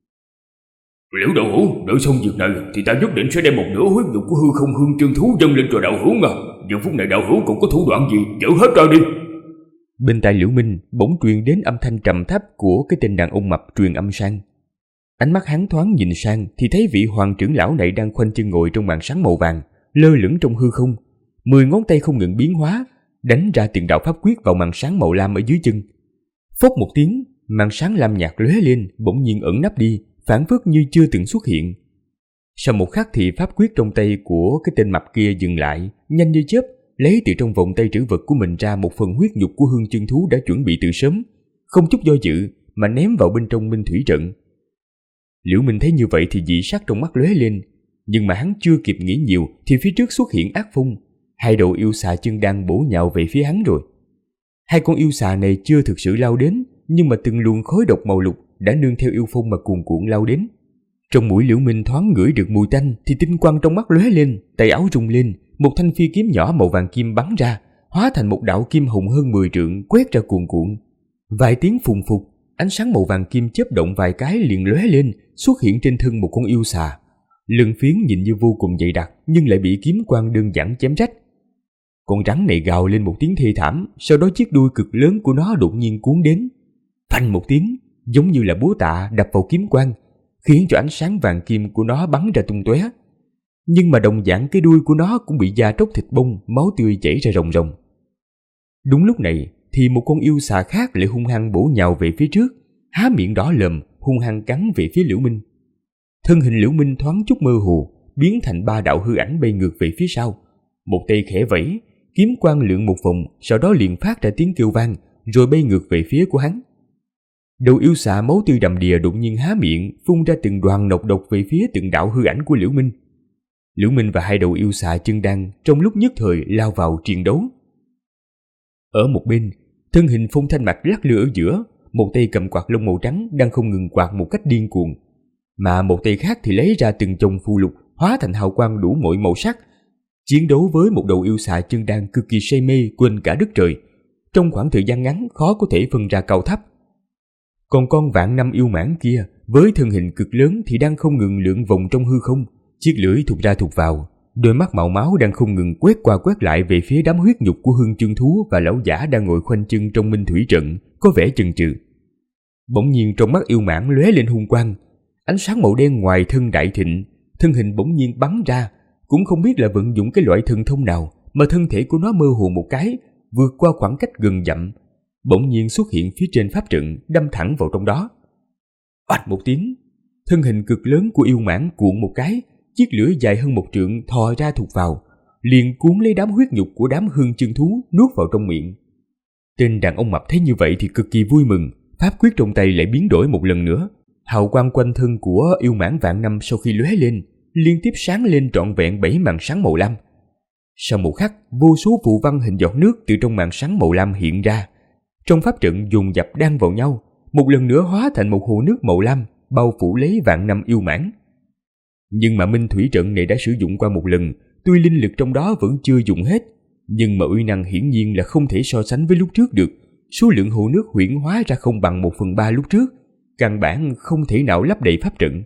Liễu đạo hữu, đợi xong việc này thì ta nhất định sẽ đem một nửa huyết nhục của hư không hương chân thú dâng lên cho đạo hữu à. Giờ phút này đạo hữu còn có thủ đoạn gì, dỡ hết ra đi. Bên tai Liễu Minh bỗng truyền đến âm thanh trầm thấp của cái tên đàn ông mập truyền âm sang. Ánh mắt hắn thoáng nhìn sang thì thấy vị hoàng trưởng lão này đang khoanh chân ngồi trong màn sáng màu vàng, lơ lửng trong hư không, 10 ngón tay không ngừng biến hóa, đánh ra từng đạo pháp quyết vào màn sáng màu lam ở dưới chân. Phốc một tiếng, màn sáng lam nhạt lóe lên, bỗng nhiên ẩn nấp đi, phảng phất như chưa từng xuất hiện. Sau một khắc thì pháp quyết trong tay của cái tên mập kia dừng lại, nhanh như chớp, lấy từ trong vòng tay trữ vật của mình ra một phần huyết nhục của hương chân thú đã chuẩn bị từ sớm, không chút do dự mà ném vào bên trong minh thủy trận. Liễu Minh thấy như vậy thì dị sắc trong mắt lóe lên, nhưng mà hắn chưa kịp nghĩ nhiều thì phía trước xuất hiện ác phong, hai đầu yêu xà chân đang bổ nhào về phía hắn rồi. Hai con yêu xà này chưa thực sự lao đến, nhưng mà từng luồng khói độc màu lục đã nương theo yêu phong mà cuồn cuộn lao đến. Trong mũi Liễu Minh thoáng ngửi được mùi tanh thì tinh quang trong mắt lóe lên, tay áo rung lên, một thanh phi kiếm nhỏ màu vàng kim bắn ra, hóa thành một đạo kim hồng hơn 10 trượng quét ra cuồn cuộn. Vài tiếng phùng phục, ánh sáng màu vàng kim chớp động vài cái liền lóe lên, xuất hiện trên thân một con yêu xà. Lân phiến nhìn như vô cùng dày đặc nhưng lại bị kiếm quang đơn giản chém rách. Con rắn này gào lên một tiếng thê thảm, sau đó chiếc đuôi cực lớn của nó đột nhiên cuốn đến. Phanh một tiếng, giống như là búa tạ đập vào kiếm quang, khiến cho ánh sáng vàng kim của nó bắn ra tung tóe. Nhưng mà đồng dạng cái đuôi của nó cũng bị da tróc thịt bong, máu tươi chảy ra ròng ròng. Đúng lúc này thì một con yêu xà khác lại hung hăng bổ nhào về phía trước, há miệng đỏ lồm, hung hăng cắn về phía Liễu Minh. Thân hình Liễu Minh thoáng chút mơ hồ, biến thành 3 đạo hư ảnh bay ngược về phía sau. Một tay khẽ vẫy, kiếm quang lượn một vòng, sau đó liền phát ra tiếng kêu vang, rồi bay ngược về phía của hắn. Đầu yêu xà máu tươi đầm đìa đột nhiên há miệng, phun ra từng đoàn nọc độc về phía từng đạo hư ảnh của Liễu Minh. Liễu Minh và hai đầu yêu xà chân đan trong lúc nhất thời lao vào chiến đấu. Ở một bên, thân hình Phong Thanh Mạch lắc lư ở giữa, một tay cầm quạt lông màu trắng đang không ngừng quạt một cách điên cuồng, mà một tay khác thì lấy ra từng chồng phù lục hóa thành hào quang đủ mọi màu sắc, chiến đấu với một đầu yêu xà chân đan cực kỳ say mê quên cả đất trời. Trong khoảng thời gian ngắn khó có thể phân ra cao thấp. Còn con vạn năm yêu mãng kia với thân hình cực lớn thì đang không ngừng lượn vòng trong hư không, chiếc lưỡi thụt ra thụt vào, đôi mắt màu máu đang không ngừng quét qua quét lại về phía đám huyết nhục của hương chân thú và lão giả đang ngồi khoanh chân trong minh thủy trận, có vẻ chần chừ. Bỗng nhiên trong mắt yêu mãng lóe lên hung quang, ánh sáng màu đen ngoài thân đại thịnh, thân hình bỗng nhiên bắn ra, cũng không biết là vận dụng cái loại thần thông nào mà thân thể của nó mơ hồ một cái, vượt qua khoảng cách gần dặm, bỗng nhiên xuất hiện phía trên pháp trận, đâm thẳng vào trong đó. Oạch một tiếng, thân hình cực lớn của yêu mãng cuộn một cái, chiếc lưỡi dài hơn 1 trượng thò ra thụt vào, liền cuốn lấy đám huyết nhục của đám hương chân thú nuốt vào trong miệng. Tên đàn ông mập thấy như vậy thì cực kỳ vui mừng, pháp quyết trong tay lại biến đổi một lần nữa. Hào quang quanh thân của yêu mãng vạn năm sau khi lóe lên, liên tiếp sáng lên trọn vẹn 7 màn sáng màu lam. Sau một khắc, vô số phù văn hình giọt nước từ trong màn sáng màu lam hiện ra. Trong pháp trận dồn dập đan vào nhau, một lần nữa hóa thành một hồ nước màu lam, bao phủ lấy vạn năm yêu mãng. Nhưng mà minh thủy trận này đã sử dụng qua một lần, tuy linh lực trong đó vẫn chưa dùng hết, nhưng mà uy năng hiển nhiên là không thể so sánh với lúc trước được. Số lượng hồ nước huyễn hóa ra không bằng 1/3 lúc trước, căn bản không thể nào lấp đầy pháp trận.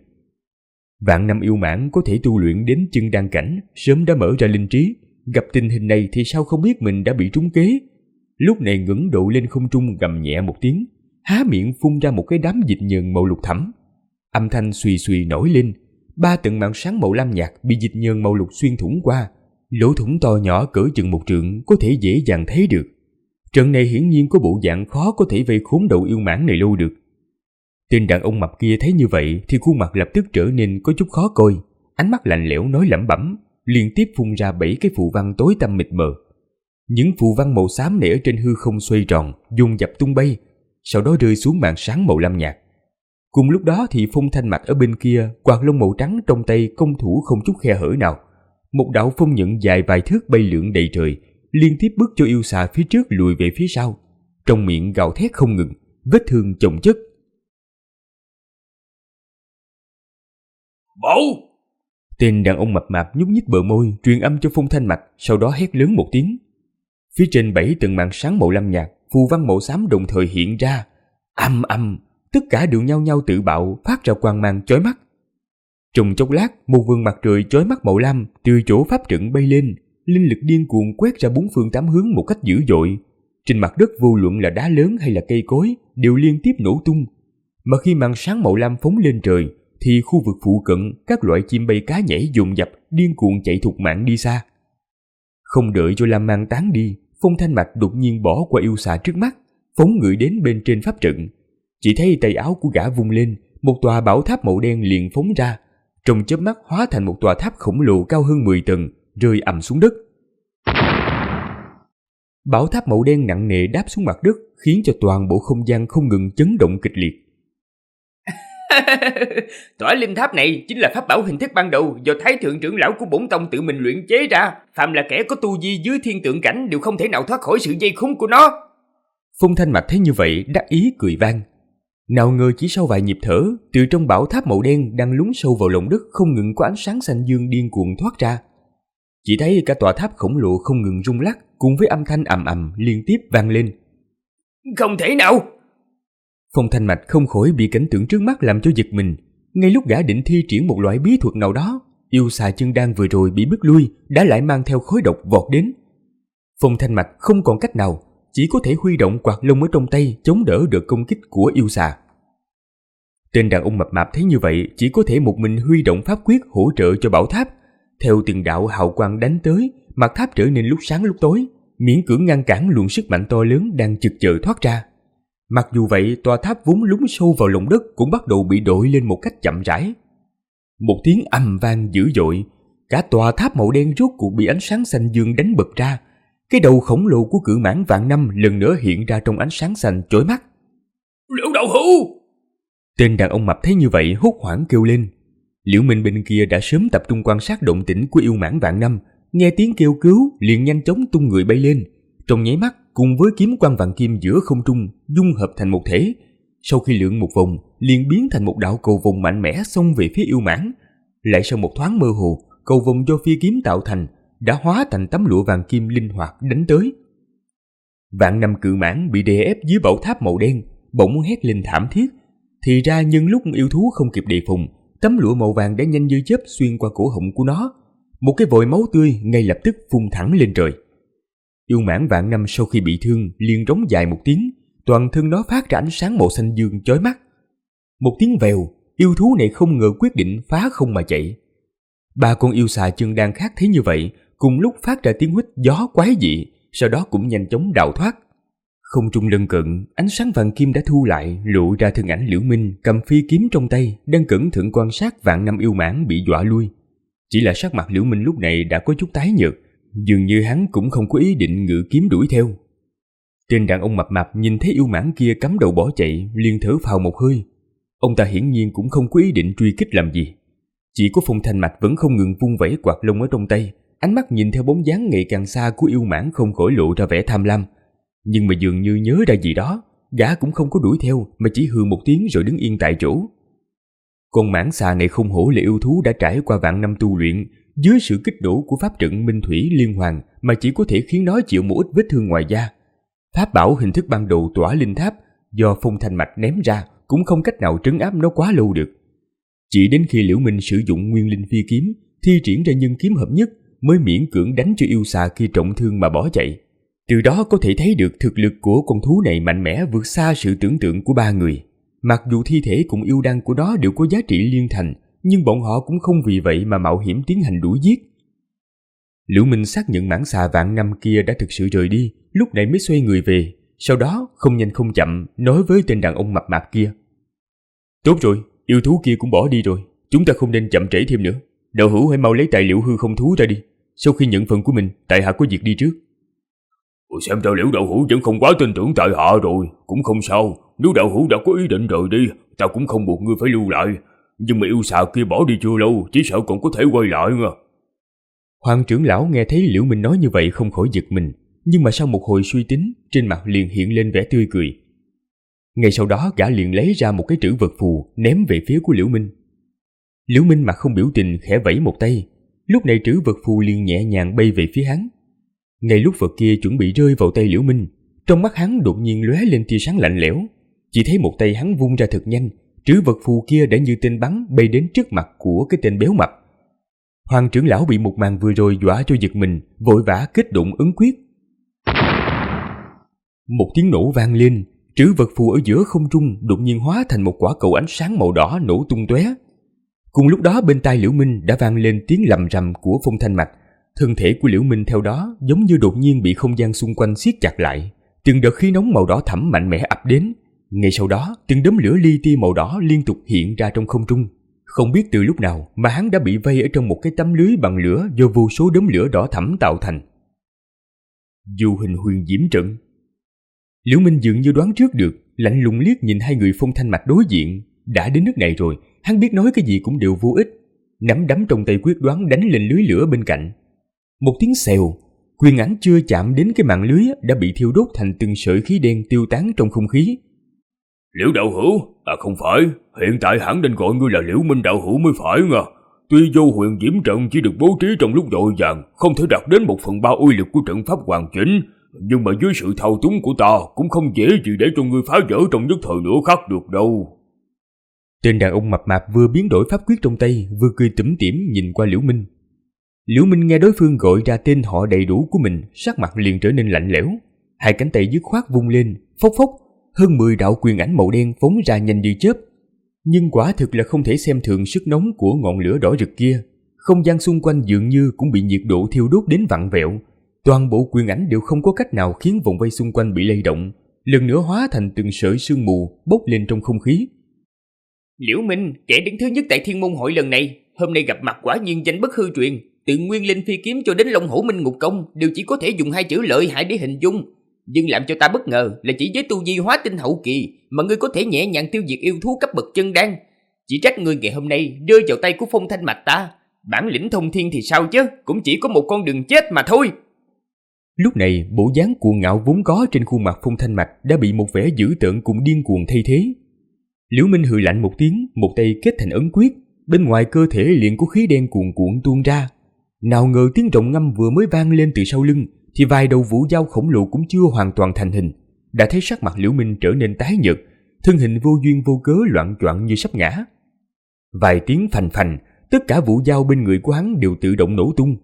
Vạn năm yêu mãng có thể tu luyện đến chân đan cảnh, sớm đã mở ra linh trí, gặp tình hình này thì sao không biết mình đã bị trúng kế. Lúc này ngẩng đầu lên không trung gầm nhẹ một tiếng, há miệng phun ra một cái đám dịch nhờn màu lục thẫm. Âm thanh suy suy nổi lên, 3 tầng màn sáng màu lam nhạt bị dịch nhờn màu lục xuyên thủng qua, lỗ thủng to nhỏ cỡ chừng 1 trượng có thể dễ dàng thấy được. Trận này hiển nhiên có bộ dạng khó có thể vây khốn đầu yêu mãng này lâu được. Tên đàn ông mập kia thấy như vậy thì khuôn mặt lập tức trở nên có chút khó coi, ánh mắt lạnh lẽo nói lẩm bẩm, liên tiếp phun ra 7 cái phù văn tối tăm mịt mờ. Những phù văn màu xám này ở trên hư không xoay tròn, dồn dập tung bay, sau đó rơi xuống màn sáng màu lam nhạt. Cùng lúc đó thì Phong Thanh Mặc ở bên kia, quạt lông màu trắng trong tay công thủ không chút khe hở nào. Một đạo phong nhận dài vài thước bay lượn đầy trời, liên tiếp bước cho yêu xà phía trước lùi về phía sau, trong miệng gào thét không ngừng, vết thương chồng chất. Bảo! Tên đàn ông mập mạp nhúc nhích bờ môi, truyền âm cho Phong Thanh Mặc, sau đó hét lớn một tiếng. Phía trên 7 tầng màn sáng màu lam nhạt, phù văn màu xám đồng thời hiện ra. Ầm ầm, tất cả đều nhao nhao tự bạo, phát ra quang mang chói mắt. Trong chốc lát, một vầng mặt trời chói mắt màu lam từ chỗ pháp trận bay lên, linh lực điên cuồng quét ra 4 phương 8 hướng một cách dữ dội. Trên mặt đất vô luận là đá lớn hay là cây cối đều liên tiếp nổ tung. Mà khi màn sáng màu lam phóng lên trời, thì khu vực phụ cận các loại chim bay cá nhảy dồn dập điên cuồng chạy thục mạng đi xa. Không đợi cho lam mang tán đi, Phong Thanh Mặc đột nhiên bỏ qua yêu xà trước mắt, phóng người đến bên trên pháp trận. Chỉ thấy tay áo của gã vung lên, một tòa bảo tháp màu đen liền phóng ra, trong chớp mắt hóa thành một tòa tháp khổng lồ cao hơn 10 tầng, rơi ầm xuống đất. Bảo tháp màu đen nặng nề đáp xuống mặt đất, khiến cho toàn bộ không gian không ngừng chấn động kịch liệt. Tỏa linh tháp này chính là pháp bảo hình thức ban đầu do Thái thượng trưởng lão của Bổn tông tự mình luyện chế ra, phàm là kẻ có tu vi dưới thiên tượng cảnh đều không thể nào thoát khỏi sự dây khốn của nó. Phong Thanh Mặc thấy như vậy đắc ý cười vang. Nào ngờ chỉ sau vài nhịp thở, từ trong bảo tháp màu đen đang lún sâu vào lòng đất không ngừng có ánh sáng xanh dương điên cuồng thoát ra. Chỉ thấy cả tòa tháp khổng lồ không ngừng rung lắc, cùng với âm thanh ầm ầm liên tiếp vang lên. Không thể nào! Phong Thanh Mạch không khỏi bị cảnh tượng trước mắt làm cho giật mình. Ngay lúc gã định thi triển một loại bí thuật nào đó, yêu xà chân đan vừa rồi bị bước lui đã lại mang theo khói độc vọt đến. Phong Thanh Mạch không còn cách nào, chỉ có thể huy động quạt lông ở trong tay chống đỡ được công kích của yêu xà. Tên đàn ông mập mạp thấy như vậy, chỉ có thể một mình huy động pháp quyết hỗ trợ cho bảo tháp. Theo từng đạo hào quang đánh tới, mặt tháp trở nên lúc sáng lúc tối, miễn cưỡng ngăn cản luồng sức mạnh to lớn đang chực chờ thoát ra. Mặc dù vậy, tòa tháp vốn lún sâu vào lòng đất cũng bắt đầu bị đội lên một cách chậm rãi. Một tiếng ầm vang dữ dội, cả tòa tháp màu đen rốt cuộc bị ánh sáng xanh dương đánh bật ra. Cái đầu khổng lồ của cự mãng vạn năm lần nữa hiện ra trong ánh sáng xanh chói mắt. Liễu đạo hữu! Tên đàn ông mập thấy như vậy hốt hoảng kêu lên. Liễu Minh bên kia đã sớm tập trung quan sát động tĩnh của yêu mãng vạn năm, nghe tiếng kêu cứu liền nhanh chóng tung người bay lên, trong nháy mắt cùng với kiếm quang vạn kim giữa không trung dung hợp thành một thể. Sau khi lượn một vòng, liền biến thành một đạo cầu vồng mạnh mẽ xông về phía yêu mãng. Lại sau một thoáng mơ hồ, cầu vồng do phi kiếm tạo thành đã hóa thành tấm lụa vàng kim linh hoạt đánh tới. Vạn năm cự mãng bị đè ép dưới bảo tháp màu đen, bỗng hét lên thảm thiết. Thì ra nhân lúc yêu thú không kịp đề phòng, tấm lụa màu vàng đã nhanh như chớp xuyên qua cổ họng của nó. Một cái vòi máu tươi ngay lập tức phun thẳng lên trời. Yêu mãng vạn năm sau khi bị thương liền rống dài một tiếng, toàn thân nó phát ra ánh sáng màu xanh dương chói mắt. Một tiếng vèo, yêu thú này không ngờ quyết định phá không mà chạy. Ba con yêu xà chân đan khác thấy như vậy, cùng lúc phát ra tiếng huýt gió quái dị, sau đó cũng nhanh chóng đào thoát. Không trung lân cận, ánh sáng vàng kim đã thu lại, lộ ra thân ảnh Liễu Minh cầm phi kiếm trong tay, đang cẩn thận quan sát vạn năm yêu mãng bị dọa lui. Chỉ là sắc mặt Liễu Minh lúc này đã có chút tái nhợt, dường như hắn cũng không có ý định ngự kiếm đuổi theo. Tên đàn ông mập mạp nhìn thấy yêu mãng kia cắm đầu bỏ chạy, liền thở phào một hơi. Ông ta hiển nhiên cũng không có ý định truy kích làm gì. Chỉ có Phong Thanh Mạch vẫn không ngừng vung vẩy quạt lông ở trong tay, ánh mắt nhìn theo bóng dáng ngày càng xa của yêu mãng không khỏi lộ ra vẻ tham lam. Nhưng mà dường như nhớ ra gì đó, gã cũng không có đuổi theo mà chỉ hừ một tiếng rồi đứng yên tại chỗ. Con mãng xà này không hổ là yêu thú đã trải qua vạn năm tu luyện, dưới sự kích đổ của pháp trận Minh Thủy Liên Hoàn mà chỉ có thể khiến nó chịu một ít vết thương ngoài da. Pháp bảo hình thức ban đầu tỏa linh tháp do Phong Thanh Mạch ném ra cũng không cách nào trấn áp nó quá lâu được. Chỉ đến khi Liễu Minh sử dụng nguyên linh phi kiếm, thi triển ra nhân kiếm hợp nhất mới miễn cưỡng đánh cho yêu xà kia trọng thương mà bỏ chạy. Từ đó có thể thấy được thực lực của con thú này mạnh mẽ vượt xa sự tưởng tượng của ba người. Mặc dù thi thể cùng yêu đan của nó đều có giá trị liên thành, nhưng bọn họ cũng không vì vậy mà mạo hiểm tiến hành đuổi giết. Liễu Minh xác nhận mãng xà vạn năm kia đã thực sự rời đi, lúc này mới xoay người về, sau đó không nhanh không chậm nói với tên đàn ông mập mạp kia. Tốt rồi, yêu thú kia cũng bỏ đi rồi, chúng ta không nên chậm trễ thêm nữa. Đạo hữu hãy mau lấy tài liệu hư không thú ra đi. Sau khi nhận phần của mình, tại hạ có việc đi trước. Xem ra Liễu đạo hữu vẫn không quá tin tưởng tại hạ rồi. Cũng không sao, nếu đạo hữu đã có ý định rời đi, ta cũng không buộc ngươi phải lưu lại. Nhưng mà yêu xà kia bỏ đi chưa lâu, chỉ sợ còn có thể quay lại nha. Hoàng trưởng lão nghe thấy Liễu Minh nói như vậy không khỏi giật mình, nhưng mà sau một hồi suy tính, trên mặt liền hiện lên vẻ tươi cười. Ngay sau đó gã liền lấy ra một cái trữ vật phù ném về phía của Liễu Minh. Liễu Minh mặt không biểu tình khẽ vẫy một tay, lúc này trữ vật phù liền nhẹ nhàng bay về phía hắn. Ngay lúc vật kia chuẩn bị rơi vào tay Liễu Minh, trong mắt hắn đột nhiên lóe lên tia sáng lạnh lẽo. Chỉ thấy một tay hắn vung ra thật nhanh, trữ vật phù kia đã như tên bắn bay đến trước mặt của cái tên béo mập. Hoàng trưởng lão bị một màn vừa rồi dọa cho giật mình, vội vã kết động ấn quyết. Một tiếng nổ vang lên, trữ vật phù ở giữa không trung đột nhiên hóa thành một quả cầu ánh sáng màu đỏ nổ tung tóe. Cùng lúc đó bên tai Liễu Minh đã vang lên tiếng lầm rầm của Phong Thanh Mặc. Thân thể của Liễu Minh theo đó giống như đột nhiên bị không gian xung quanh siết chặt lại, từng đợt khí nóng màu đỏ thẫm mạnh mẽ ập đến. Ngay sau đó, từng đốm lửa li ti màu đỏ liên tục hiện ra trong không trung. Không biết từ lúc nào mà hắn đã bị vây ở trong một cái tấm lưới bằng lửa do vô số đốm lửa đỏ thẫm tạo thành. Du hình huyền diễm trận. Liễu Minh dường như đoán trước được, lạnh lùng liếc nhìn hai người Phong Thanh Mạch đối diện. Đã đến nước này rồi, hắn biết nói cái gì cũng đều vô ích. Nắm đấm trong tay quyết đoán đánh lên lưới lửa bên cạnh. Một tiếng xèo, quyền ảnh chưa chạm đến cái màn lưới đã bị thiêu đốt thành từng sợi khí đen tiêu tán trong không khí. Liễu đạo hữu, không phải, hiện tại hẳn nên gọi ngươi là Liễu Minh đạo hữu mới phải nha. Tuy vô huyền diễm trận chỉ được bố trí trong lúc vội vàng, không thể đạt đến 1/3 uy lực của trận pháp hoàn chỉnh, nhưng mà dưới sự thao túng của ta cũng không dễ gì để cho ngươi phá vỡ trong nhất thời nửa khắc được đâu. Tên đàn ông mập mạp vừa biến đổi pháp quyết trong tay, vừa cười tủm tỉm nhìn qua Liễu Minh. Liễu Minh nghe đối phương gọi ra tên họ đầy đủ của mình, sắc mặt liền trở nên lạnh lẽo. Hai cánh tay dứt khoát vung lên, phốc phốc, hơn 10 đạo quyền ảnh màu đen phóng ra nhanh như chớp. Nhưng quả thực là không thể xem thường sức nóng của ngọn lửa đỏ rực kia. Không gian xung quanh dường như cũng bị nhiệt độ thiêu đốt đến vặn vẹo. Toàn bộ quyền ảnh đều không có cách nào khiến vòng vây xung quanh bị lay động, lần nữa hóa thành từng sợi sương mù bốc lên trong không khí. Liễu Minh, kẻ đứng thứ nhất tại Thiên Môn hội lần này, hôm nay gặp mặt quả nhiên danh bất hư truyền. Từ Nguyên Linh phi kiếm cho đến Long Hổ Minh Ngục Công đều chỉ có thể dùng hai chữ lợi hại để hình dung. Nhưng làm cho ta bất ngờ là chỉ với tu vi hóa tinh hậu kỳ mà ngươi có thể nhẹ nhàng tiêu diệt yêu thú cấp bậc chân đan. Chỉ trách ngươi ngày hôm nay rơi vào tay của Phong Thanh Mạch ta. Bản lĩnh thông thiên thì sao chứ, cũng chỉ có một con đường chết mà thôi. Lúc này, bộ dáng cuồng ngạo vốn có trên khuôn mặt Phong Thanh Mạch đã bị một vẻ dữ tợn cùng điên cuồng thay thế. Liễu Minh hừ lạnh một tiếng, một tay kết thành ấn quyết, bên ngoài cơ thể liền có khí đen cuồn cuộn tuôn ra. Nào ngờ tiếng rồng ngâm vừa mới vang lên từ sau lưng, thì vài đầu vũ dao khổng lồ cũng chưa hoàn toàn thành hình. Đã thấy sắc mặt Liễu Minh trở nên tái nhợt, thân hình vô duyên vô cớ loạn choạng như sắp ngã. Vài tiếng phành phành, tất cả vũ dao bên người của hắn đều tự động nổ tung.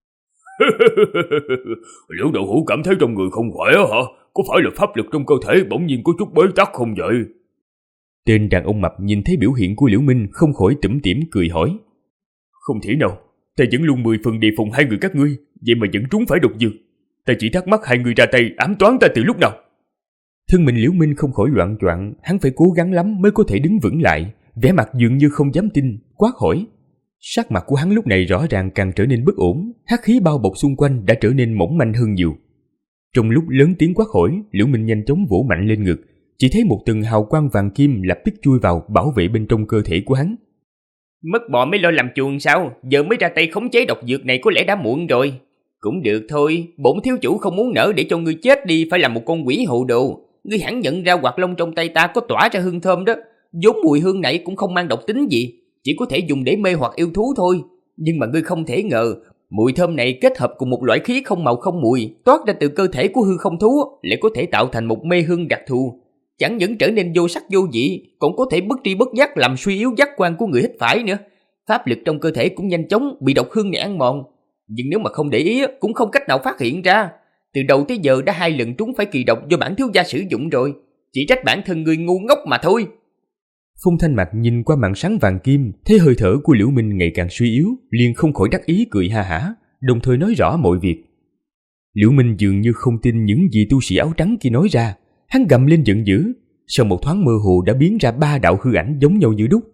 Liễu đạo hữu cảm thấy trong người không khỏe hả? Có phải là pháp lực trong cơ thể bỗng nhiên có chút bế tắc không vậy? Tên đàn ông mập nhìn thấy biểu hiện của Liễu Minh không khỏi tủm tỉm cười hỏi. Không thể nào, ta vẫn luôn 10 phần đề phòng hai người các ngươi, vậy mà vẫn trúng phải độc dược. Ta chỉ thắc mắc hai người ra tay ám toán ta từ lúc nào. Thân mình Liễu Minh không khỏi loạn choạng, hắn phải cố gắng lắm mới có thể đứng vững lại, vẻ mặt dường như không dám tin, quát hỏi. Sắc mặt của hắn lúc này rõ ràng càng trở nên bất ổn, hắc khí bao bọc xung quanh đã trở nên mỏng manh hơn nhiều. Trong lúc lớn tiếng quát hỏi, Liễu Minh nhanh chóng vỗ mạnh lên ngực, chỉ thấy một tầng hào quang vàng kim lập tức chui vào bảo vệ bên trong cơ thể của hắn. Mất bò mới lo làm chuồng sao? Giờ mới ra tay khống chế độc dược này có lẽ đã muộn rồi. Cũng được thôi, bổn thiếu chủ không muốn nỡ để cho ngươi chết đi phải là một con quỷ hồ đồ. Ngươi hẳn nhận ra quạt lông trong tay ta có tỏa ra hương thơm đó. Vốn mùi hương này cũng không mang độc tính gì, chỉ có thể dùng để mê hoặc yêu thú thôi. Nhưng mà ngươi không thể ngờ, mùi thơm này kết hợp cùng một loại khí không màu không mùi toát ra từ cơ thể của hư không thú lại có thể tạo thành một mê hương đặc thù. Chẳng những trở nên vô sắc vô vị, còn có thể bất tri bất giác làm suy yếu giác quan của người hít phải nữa. Pháp lực trong cơ thể cũng nhanh chóng bị độc hương này ăn mòn. Nhưng nếu mà không để ý cũng không cách nào phát hiện ra. Từ đầu tới giờ đã 2 lần trúng phải kỳ độc do bản thiếu gia sử dụng rồi. Chỉ trách bản thân người ngu ngốc mà thôi. Phong Thanh Mạch nhìn qua màn sáng vàng kim, thấy hơi thở của Liễu Minh ngày càng suy yếu, liền không khỏi đắc ý cười ha hả, đồng thời nói rõ mọi việc. Liễu Minh dường như không tin những gì tu sĩ áo trắng kia nói ra, hắn gầm lên giận dữ, sau một thoáng mơ hồ đã biến ra 3 đạo hư ảnh giống nhau như đúc.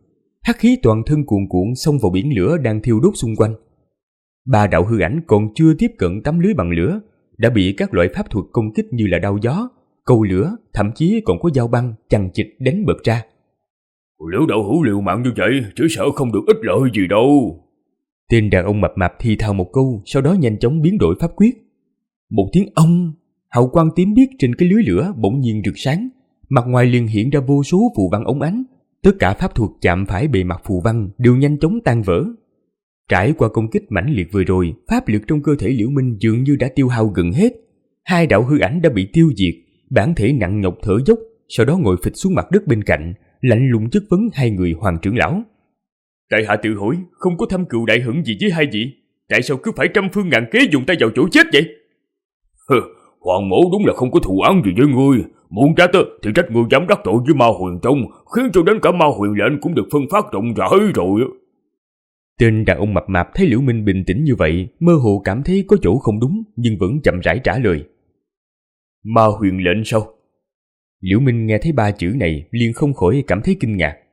hắc khí toàn thân cuồn cuộn xông vào biển lửa đang thiêu đốt xung quanh. 3 đạo hư ảnh còn chưa tiếp cận tấm lưới bằng lửa đã bị các loại pháp thuật công kích như là đao gió, câu lửa, thậm chí còn có dao băng chằng chịt đánh bật ra. Nếu đạo hữu liều mạng như vậy, chỉ sợ không được ích lợi gì đâu. Tên đàn ông mập mạp thì thào một câu, sau đó nhanh chóng biến đổi pháp quyết. Một tiếng ông, hào quang tím biếc trên cái lưới lửa bỗng nhiên rực sáng, mặt ngoài liền hiện ra vô số phù văn óng ánh. Tất cả pháp thuật chạm phải bề mặt phù văn đều nhanh chóng tan vỡ. Trải qua công kích mãnh liệt vừa rồi, pháp lực trong cơ thể Liễu Minh dường như đã tiêu hao gần hết. 2 đạo hư ảnh đã bị tiêu diệt, bản thể nặng nhọc thở dốc, sau đó ngồi phịch xuống mặt đất bên cạnh, lạnh lùng chất vấn 2 người Hoàng trưởng lão. Tại hạ tự hỏi, không có thâm cừu đại hận gì với 2 vị, tại sao cứ phải trăm phương ngàn kế dùng tay vào chỗ chết vậy? Hoàng mẫu đúng là không có thù oán gì với ngươi, muốn trách thì trách ngươi dám đắc tội với Ma Huyền Tông, khiến cho đến cả Ma Huyền lệnh cũng được phân phát rộng rãi rồi. Tên đàn ông mập mạp thấy Liễu Minh bình tĩnh như vậy, mơ hồ cảm thấy có chỗ không đúng, nhưng vẫn chậm rãi trả lời. Ma Huyền lệnh sao? Liễu Minh nghe thấy 3 chữ này liền không khỏi cảm thấy kinh ngạc.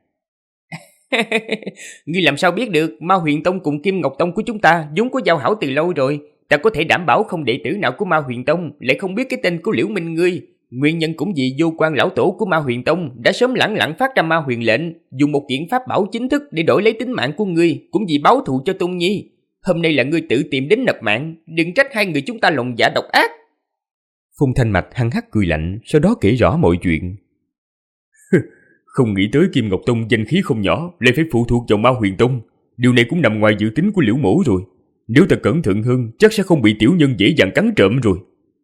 Ngươi làm sao biết được? Ma Huyền Tông cùng Kim Ngọc Tông của chúng ta vốn có giao hảo từ lâu rồi. Ta có thể đảm bảo không đệ tử nào của Ma Huyền Tông lại không biết cái tên của Liễu Minh ngươi. Nguyên nhân cũng vì Vô Quan lão tổ của Ma Huyền Tông đã sớm lẳng lặng phát ra Ma Huyền lệnh, dùng một kiện pháp bảo chính thức để đổi lấy tính mạng của ngươi, cũng vì báo thù cho Tôn Nhi. Hôm nay là ngươi tự tìm đến nộp mạng, đừng trách 2 người chúng ta lòng dạ độc ác. Phong Thanh Mạch hăng hắc cười lạnh, sau đó kể rõ mọi chuyện. Không nghĩ tới Kim Ngọc Tông danh khí không nhỏ, lại phải phụ thuộc vào Ma Huyền Tông. Điều này cũng nằm ngoài dự tính của Liễu mỗ rồi. Nếu ta cẩn thận hơn, chắc sẽ không bị tiểu nhân dễ dàng cắn trộm rồi.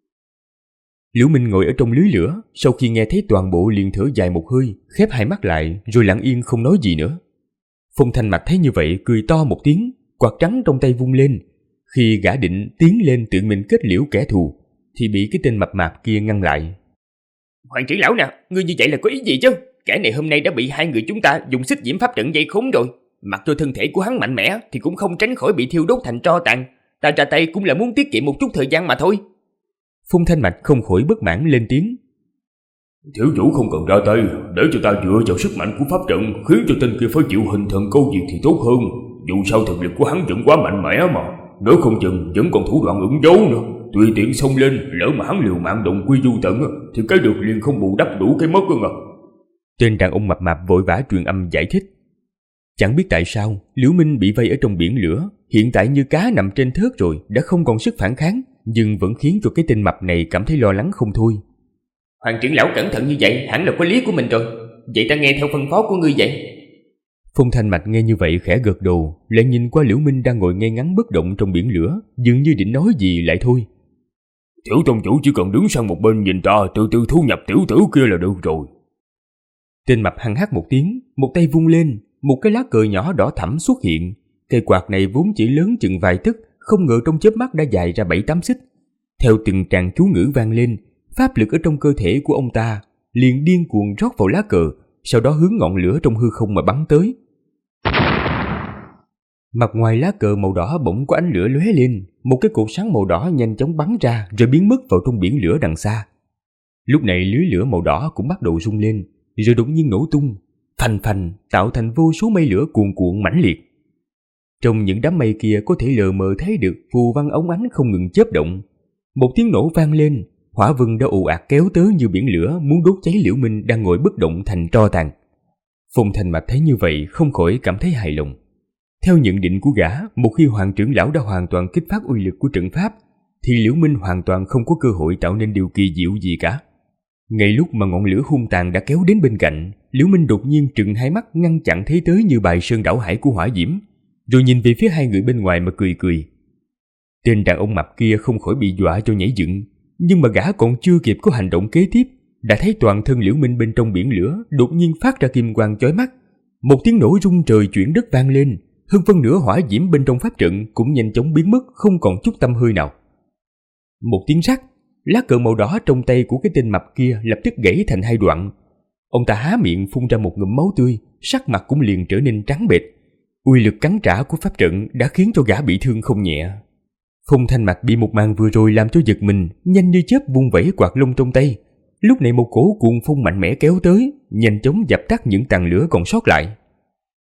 Liễu Minh ngồi ở trong lưới lửa, sau khi nghe thấy toàn bộ liền thở dài một hơi, khép 2 mắt lại, rồi lặng yên không nói gì nữa. Phong Thanh Mạch thấy như vậy, cười to một tiếng, quạt trắng trong tay vung lên. Khi gã định tiến lên tự mình kết liễu kẻ thù, thì bị cái tên mập mạp kia ngăn lại. Hoàng trưởng lão nè, ngươi như vậy là có ý gì chứ? Kẻ này hôm nay đã bị 2 người chúng ta dùng xích diễm pháp trận dây khốn rồi. Mặc cho thân thể của hắn mạnh mẽ thì cũng không tránh khỏi bị thiêu đốt thành tro tàn. Ta ra tay cũng là muốn tiết kiệm một chút thời gian mà thôi. Phong Thanh Mạch không khỏi bất mãn lên tiếng. Thiếu chủ không cần ra tay, để cho ta dựa vào sức mạnh của pháp trận, khiến cho tên kia phải chịu hình thần câu diệt thì tốt hơn. Dù sao thực lực của hắn vẫn quá mạnh mẽ mà, nếu không chừng vẫn còn thủ đoạn ẩn giấu nữa. Tùy tiện xông lên, lỡ mà hắn liều mạng động quy du tận thì cái được liền không bù đắp đủ cái mất cơ mà. Tên đàn ông mập mạp vội vã truyền âm giải thích. Chẳng biết tại sao Liễu Minh bị vây ở trong biển lửa, hiện tại như cá nằm trên thớt rồi, đã không còn sức phản kháng, nhưng vẫn khiến cho cái tên mập này cảm thấy lo lắng không thôi. Hoàng trưởng lão cẩn thận như vậy hẳn là có lý của mình rồi. Vậy ta nghe theo phân phó của ngươi vậy. Phong Thanh Mạch nghe như vậy khẽ gật đầu, lại nhìn qua Liễu Minh đang ngồi ngay ngắn bất động trong biển lửa, dường như định nói gì lại thôi. Tiểu tông chủ chỉ cần đứng sang một bên nhìn ta, từ từ thu nhập tiểu tử kia là được rồi. Tên mập hăng hắc một tiếng, một tay vung lên, một cái lá cờ nhỏ đỏ thẫm xuất hiện. Cây quạt này vốn chỉ lớn chừng vài tấc, không ngờ trong chớp mắt đã dài ra 7-8 xích. Theo từng tràng chú ngữ vang lên, pháp lực ở trong cơ thể của ông ta liền điên cuồng rót vào lá cờ, sau đó hướng ngọn lửa trong hư không mà bắn tới. Mặt ngoài lá cờ màu đỏ bỗng có ánh lửa lóe lên, một cái cột sáng màu đỏ nhanh chóng bắn ra rồi biến mất vào trong biển lửa đằng xa. Lúc này lưới lửa màu đỏ cũng bắt đầu rung lên, rồi đột nhiên nổ tung, phành phành tạo thành vô số mây lửa cuồn cuộn mãnh liệt. Trong những đám mây kia có thể lờ mờ thấy được phù văn óng ánh không ngừng chớp động. Một tiếng nổ vang lên, hỏa vân đã ồ ạt kéo tới như biển lửa muốn đốt cháy Liễu Minh đang ngồi bất động thành tro tàn. Phong Thanh Mạch thấy như vậy không khỏi cảm thấy hài lòng. Theo nhận định của gã, một khi Hoàng trưởng lão đã hoàn toàn kích phát uy lực của trận pháp, thì Liễu Minh hoàn toàn không có cơ hội tạo nên điều kỳ diệu gì cả. Ngay lúc mà ngọn lửa hung tàn đã kéo đến bên cạnh, Liễu Minh đột nhiên trừng 2 mắt ngăn chặn thế tới như bài sơn đảo hải của hỏa diễm, rồi nhìn về phía 2 người bên ngoài mà cười cười. Tên đàn ông mập kia không khỏi bị dọa cho nhảy dựng, nhưng mà gã còn chưa kịp có hành động kế tiếp, đã thấy toàn thân Liễu Minh bên trong biển lửa đột nhiên phát ra kim quang chói mắt. Một tiếng nổ rung trời chuyển đất vang lên, hơn phân nửa hỏa diễm bên trong pháp trận cũng nhanh chóng biến mất, không còn chút tăm hơi nào. Một tiếng rắc, lá cờ màu đỏ trong tay của cái tên mập kia lập tức gãy thành 2 đoạn. Ông ta há miệng phun ra một ngụm máu tươi, sắc mặt cũng liền trở nên trắng bệch. Uy lực cắn trả của pháp trận đã khiến cho gã bị thương không nhẹ. Phong Thanh Mạch bị một màn vừa rồi làm cho giật mình, nhanh như chớp vung vẩy quạt lông trong tay. Lúc này một cổ cuồng phong mạnh mẽ kéo tới, nhanh chóng dập tắt những tàn lửa còn sót lại.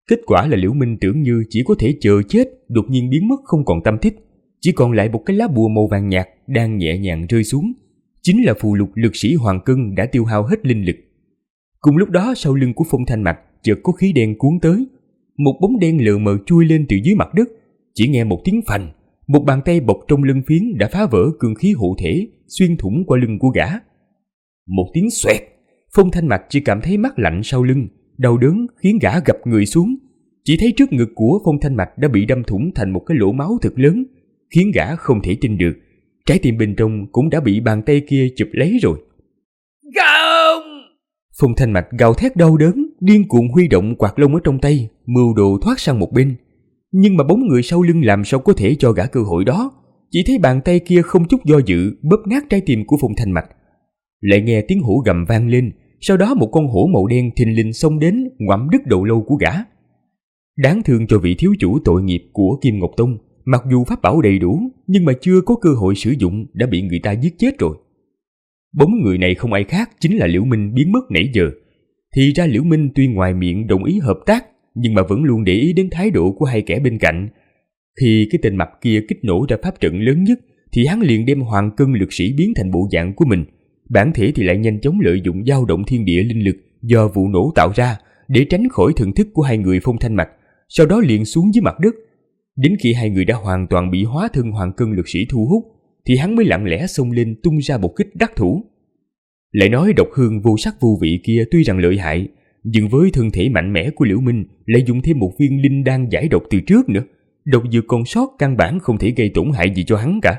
Kết quả là Liễu Minh tưởng như chỉ có thể chờ chết, đột nhiên biến mất không còn tăm tích, chỉ còn lại một cái lá bùa màu vàng nhạt đang nhẹ nhàng rơi xuống. Chính là phù lục lực sĩ Hoàng Cân đã tiêu hao hết linh lực. Cùng lúc đó sau lưng của Phong Thanh Mạch chợt có khí đen cuốn tới, một bóng đen lờ mờ chui lên từ dưới mặt đất. Chỉ nghe một tiếng phành, một bàn tay bọc trong lưng phiến đã phá vỡ cương khí hộ thể, xuyên thủng qua lưng của gã. Một tiếng xoẹt, Phong Thanh Mạch chỉ cảm thấy mát lạnh sau lưng, đau đớn khiến gã gập người xuống. Chỉ thấy trước ngực của Phong Thanh Mạch đã bị đâm thủng thành một cái lỗ máu thật lớn, khiến gã không thể tin được, trái tim bên trong cũng đã bị bàn tay kia chụp lấy rồi. Không! Phong Thanh Mạch gào thét đau đớn, điên cuồng huy động quạt lông ở trong tay, mưu đồ thoát sang một bên. Nhưng mà bóng người sau lưng làm sao có thể cho gã cơ hội đó. Chỉ thấy bàn tay kia không chút do dự bóp nát trái tim của Phong Thanh Mạch. Lại nghe tiếng hổ gầm vang lên, sau đó một con hổ màu đen thình lình xông đến ngoạm đứt đầu lâu của gã. Đáng thương cho vị thiếu chủ tội nghiệp của Kim Ngọc Tông, mặc dù pháp bảo đầy đủ nhưng mà chưa có cơ hội sử dụng đã bị người ta giết chết rồi. Bóng người này không ai khác chính là Liễu Minh biến mất nãy giờ. Thì ra Liễu Minh tuy ngoài miệng đồng ý hợp tác nhưng mà vẫn luôn để ý đến thái độ của hai kẻ bên cạnh. Khi cái tên mập kia kích nổ ra pháp trận lớn nhất thì hắn liền đem Hoàng Cân lực sĩ biến thành bộ dạng của mình. Bản thể thì lại nhanh chóng lợi dụng dao động thiên địa linh lực do vụ nổ tạo ra để tránh khỏi thần thức của hai người Phong Thanh Mạch, sau đó liền xuống dưới mặt đất. Đến khi hai người đã hoàn toàn bị hóa thân Hoàng Cân lực sĩ thu hút thì hắn mới lặng lẽ xông lên tung ra một kích đắc thủ. Lại nói độc hương vô sắc vô vị kia tuy rằng lợi hại, nhưng với thân thể mạnh mẽ của Liễu Minh lại dùng thêm một viên linh đan giải độc từ trước nữa, độc dược còn sót căn bản không thể gây tổn hại gì cho hắn cả.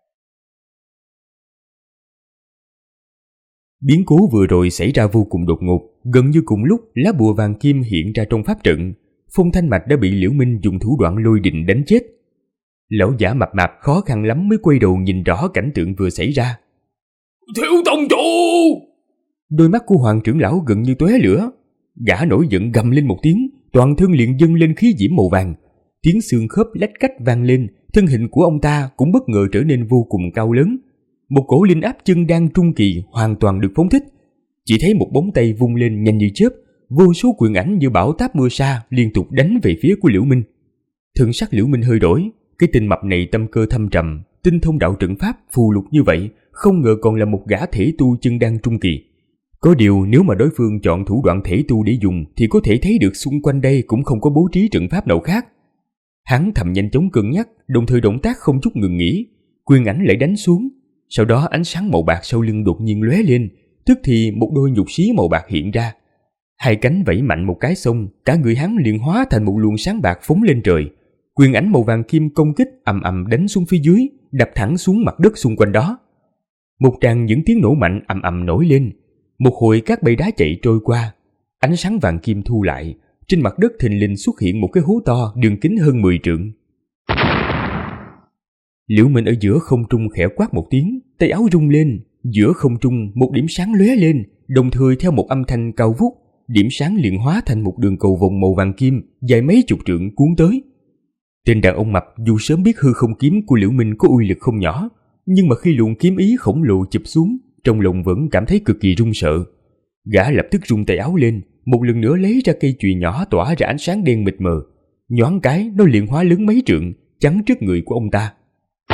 Biến cố vừa rồi xảy ra vô cùng đột ngột, gần như cùng lúc lá bùa vàng kim hiện ra trong pháp trận. Phong Thanh Mạch đã bị Liễu Minh dùng thủ đoạn lôi đình đánh chết. Lão giả mập mạp khó khăn lắm mới quay đầu nhìn rõ cảnh tượng vừa xảy ra. Thiếu tông chủ! Đôi mắt của Hoàng trưởng lão gần như tóe lửa. Gã nổi giận gầm lên một tiếng, toàn thân liền dâng lên khí diễm màu vàng. Tiếng xương khớp lách cách vang lên, thân hình của ông ta cũng bất ngờ trở nên vô cùng cao lớn. Một cổ linh áp chân đan trung kỳ hoàn toàn được phóng thích. Chỉ thấy một bóng tay vung lên nhanh như chớp, vô số quyền ảnh như bão táp mưa sa liên tục đánh về phía của Liễu Minh. Thần sắc Liễu Minh hơi đổi, cái tên mập này tâm cơ thâm trầm, tinh thông đạo trận pháp phù lục như vậy, không ngờ còn là một gã thể tu chân đan trung kỳ. Có điều nếu mà đối phương chọn thủ đoạn thể tu để dùng thì có thể thấy được xung quanh đây cũng không có bố trí trận pháp nào khác. Hắn thầm nhanh chóng cân nhắc, đồng thời động tác không chút ngừng nghỉ, quyền ảnh lại đánh xuống. Sau đó ánh sáng màu bạc sau lưng đột nhiên lóe lên, tức thì một đôi nhục xí màu bạc hiện ra. Hai cánh vẫy mạnh một cái xong, cả người hắn liền hóa thành một luồng sáng bạc phóng lên trời. Quyền ảnh màu vàng kim công kích ầm ầm đánh xuống phía dưới, đập thẳng xuống mặt đất xung quanh đó. Một tràng những tiếng nổ mạnh ầm ầm nổi lên. Một hồi các bầy đá chạy trôi qua, ánh sáng vàng kim thu lại, trên mặt đất thình lình xuất hiện một cái hố to đường kính hơn 10 trượng. Liễu Minh ở giữa không trung khẽ quát một tiếng, tay áo rung lên, giữa không trung một điểm sáng lóe lên, đồng thời theo một âm thanh cao vút, điểm sáng liền hóa thành một đường cầu vồng màu vàng kim dài mấy chục trượng cuốn tới. Tên đàn ông mập dù sớm biết hư không kiếm của Liễu Minh có uy lực không nhỏ, nhưng mà khi luồng kiếm ý khổng lồ chụp xuống, trong lòng vẫn cảm thấy cực kỳ run sợ. Gã lập tức rung tay áo lên, một lần nữa lấy ra cây chùy nhỏ tỏa ra ánh sáng đen mịt mờ, nhoáng cái nó liền hóa lớn mấy trượng, chắn trước người của ông ta.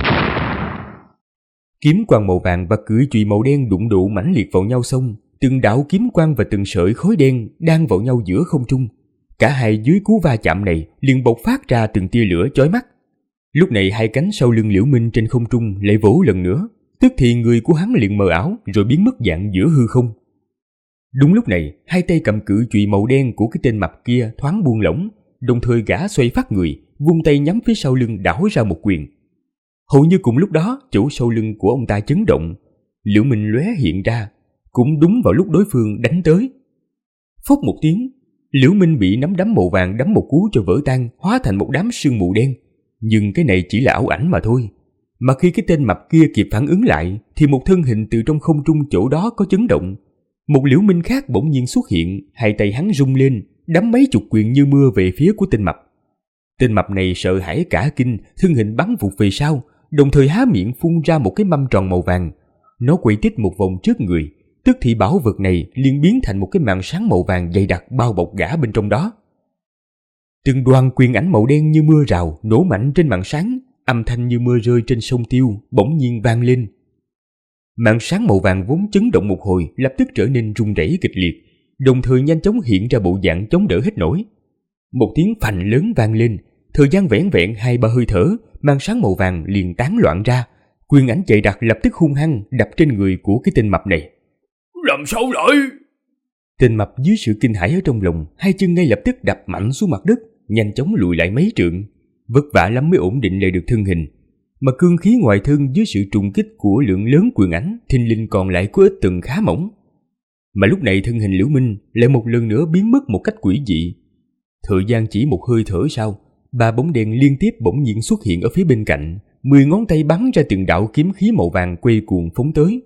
Kiếm quang màu vàng và cưỡi chùy màu đen đụng độ mãnh liệt vào nhau xong, từng đạo kiếm quang và từng sợi khói đen đang vào nhau giữa không trung. Cả hai dưới cú va chạm này liền bộc phát ra từng tia lửa chói mắt. Lúc này hai cánh sau lưng Liễu Minh trên không trung lại vỗ lần nữa, tức thì người của hắn liền mờ ảo rồi biến mất dạng giữa hư không. Đúng lúc này, hai tay cầm cự chùy màu đen của cái tên mập kia thoáng buông lỏng, đồng thời gã xoay phát người, vung tay nhắm phía sau lưng đảo ra một quyền. Hầu như cùng lúc đó, chỗ sau lưng của ông ta chấn động, Liễu Minh lóe hiện ra, cũng đúng vào lúc đối phương đánh tới. Phốc một tiếng, Liễu Minh bị nắm đấm màu vàng đấm một cú cho vỡ tan, hóa thành một đám sương mù đen. Nhưng cái này chỉ là ảo ảnh mà thôi. Mà khi cái tên mập kia kịp phản ứng lại, thì một thân hình từ trong không trung chỗ đó có chấn động. Một Liễu Minh khác bỗng nhiên xuất hiện, hai tay hắn rung lên, đấm mấy chục quyền như mưa về phía của tên mập. Tên mập này sợ hãi cả kinh, thân hình bắn vụt về sau, đồng thời há miệng phun ra một cái mâm tròn màu vàng. Nó quay tít một vòng trước người, tức thì bảo vật này liền biến thành một cái màn sáng màu vàng dày đặc bao bọc gã bên trong đó. Từng đoàn quyền ảnh màu đen như mưa rào nổ mạnh trên màn sáng, âm thanh như mưa rơi trên sông Tiêu bỗng nhiên vang lên. Màn sáng màu vàng vốn chấn động một hồi lập tức trở nên rung rẩy kịch liệt, đồng thời nhanh chóng hiện ra bộ dạng chống đỡ hết nổi. Một tiếng phành lớn vang lên, thời gian vẻn vẹn 2-3 hơi thở, màn sáng màu vàng liền tán loạn ra. Quyền ảnh chạy đặc lập tức hung hăng đập trên người của cái tên mập này. Làm sao lại? Tên mập dưới sự kinh hãi ở trong lòng, hai chân ngay lập tức đập mạnh xuống mặt đất, nhanh chóng lùi lại mấy trượng, vất vả lắm mới ổn định lại được thân hình. Mà cương khí ngoài thân dưới sự trùng kích của lượng lớn quyền ảnh, thình lình còn lại có ít từng khá mỏng. Mà lúc này thân hình Liễu Minh lại một lần nữa biến mất một cách quỷ dị. Thời gian chỉ một hơi thở sau, 3 bóng đèn liên tiếp bỗng nhiên xuất hiện ở phía bên cạnh, 10 ngón tay bắn ra từng đạo kiếm khí màu vàng quay cuồng phóng tới.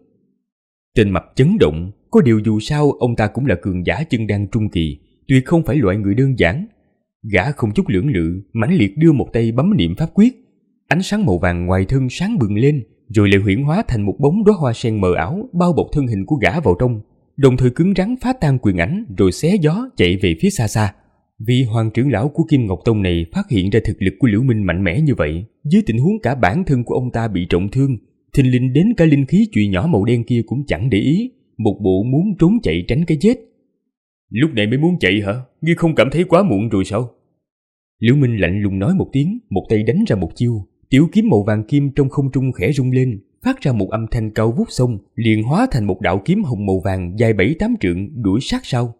Tên mập chấn động, có điều dù sao ông ta cũng là cường giả chân đan trung kỳ, tuyệt không phải loại người đơn giản. Gã không chút lưỡng lự, mãnh liệt đưa một tay bấm niệm pháp quyết. Ánh sáng màu vàng ngoài thân sáng bừng lên, rồi lại huyễn hóa thành một bóng đóa hoa sen mờ ảo bao bọc thân hình của gã vào trong, đồng thời cứng rắn phá tan quyền ảnh rồi xé gió chạy về phía xa xa. Vị hoàng trưởng lão của Kim Ngọc Tông này phát hiện ra thực lực của Liễu Minh mạnh mẽ như vậy, dưới tình huống cả bản thân của ông ta bị trọng thương, thình lình đến cả linh khí chùy nhỏ màu đen kia cũng chẳng để ý, một bộ muốn trốn chạy tránh cái chết. Lúc này mới muốn chạy hả? Ngươi không cảm thấy quá muộn rồi sao? Liễu Minh lạnh lùng nói một tiếng, một tay đánh ra một chiêu, tiểu kiếm màu vàng kim trong không trung khẽ rung lên, phát ra một âm thanh cao vút xong, liền hóa thành một đạo kiếm hồng màu vàng dài 7-8 trượng đuổi sát sau.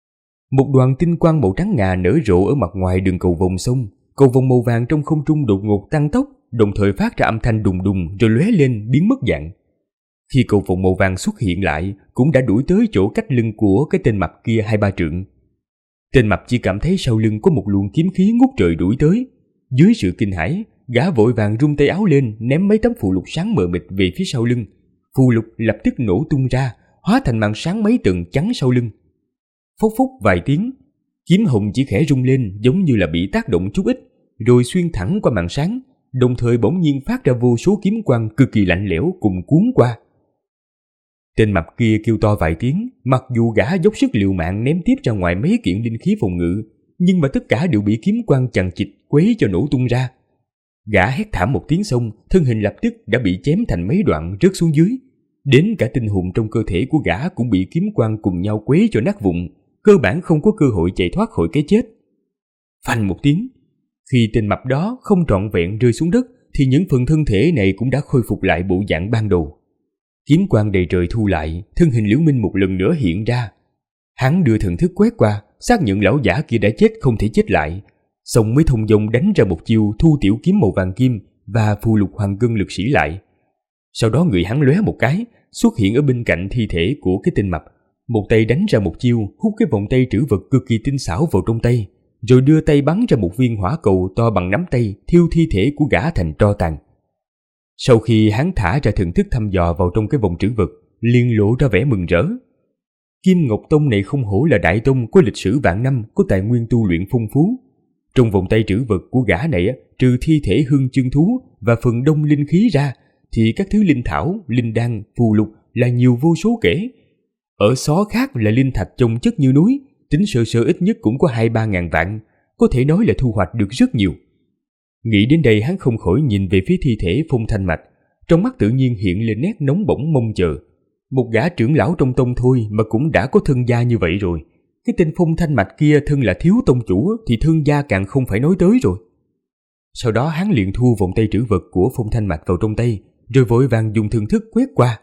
Một đoàn tinh quang màu trắng ngà nở rộ ở mặt ngoài đường cầu vồng sông, cầu vồng màu vàng trong không trung đột ngột tăng tốc, đồng thời phát ra âm thanh đùng đùng rồi lóe lên biến mất dạng. Khi cầu vồng màu vàng xuất hiện lại, cũng đã đuổi tới chỗ cách lưng của cái tên mập kia 2-3 trượng. Tên mập chỉ cảm thấy sau lưng có một luồng kiếm khí ngút trời đuổi tới. Dưới sự kinh hãi, gã vội vàng rung tay áo lên ném mấy tấm phù lục sáng mờ mịt về phía sau lưng. Phù lục lập tức nổ tung ra, hóa thành màn sáng mấy tầng chắn sau lưng. Phốc phốc vài tiếng, kiếm hồng chỉ khẽ rung lên giống như là bị tác động chút ít, rồi xuyên thẳng qua màn sáng, đồng thời bỗng nhiên phát ra vô số kiếm quang cực kỳ lạnh lẽo cùng cuốn qua. Tên mập kia kêu to vài tiếng, mặc dù gã dốc sức liều mạng ném tiếp ra ngoài mấy kiện linh khí phòng ngự, nhưng mà tất cả đều bị kiếm quang chằng chịt quấy cho nổ tung ra. Gã hét thảm một tiếng xong, thân hình lập tức đã bị chém thành mấy đoạn rớt xuống dưới. Đến cả tinh hồn trong cơ thể của gã cũng bị kiếm quang cùng nhau quấy cho nát vụn, cơ bản không có cơ hội chạy thoát khỏi cái chết. Phanh một tiếng, khi tên mập đó không trọn vẹn rơi xuống đất, thì những phần thân thể này cũng đã khôi phục lại bộ dạng ban đầu. Kiếm quang đầy trời thu lại, thân hình Liễu Minh một lần nữa hiện ra. Hắn đưa thần thức quét qua, xác nhận lão giả kia đã chết không thể chết lại, xong mới thông dong đánh ra một chiêu thu tiểu kiếm màu vàng kim và phù lục hoàng ngân lực sĩ lại. Sau đó người hắn lóe một cái, xuất hiện ở bên cạnh thi thể của cái tên mập, một tay đánh ra một chiêu hút cái vòng tay trữ vật cực kỳ tinh xảo vào trong tay, rồi đưa tay bắn ra một viên hỏa cầu to bằng nắm tay thiêu thi thể của gã thành tro tàn. Sau khi hắn thả ra thần thức thăm dò vào trong cái vòng trữ vật, liền lộ ra vẻ mừng rỡ. Kim Ngọc Tông này không hổ là đại tông có lịch sử vạn năm, có tài nguyên tu luyện phong phú. Trong vòng tay trữ vật của gã này, trừ thi thể hương chân thú và phần đông linh khí ra, thì các thứ linh thảo, linh đan, phù lục là nhiều vô số kể. Ở xó khác là linh thạch chồng chất như núi, tính sơ sơ ít nhất cũng có 2-3 ngàn vạn, có thể nói là thu hoạch được rất nhiều. Nghĩ đến đây hắn không khỏi nhìn về phía thi thể Phong Thanh Mạch, trong mắt tự nhiên hiện lên nét nóng bỏng mong chờ. Một gã trưởng lão trong tông thôi mà cũng đã có thân gia như vậy rồi. Cái tên Phong Thanh Mạch kia thân là thiếu tông chủ thì thân gia càng không phải nói tới rồi. Sau đó hắn liền thu vòng tay trữ vật của Phong Thanh Mạch vào trong tay, rồi vội vàng dùng thần thức quét qua.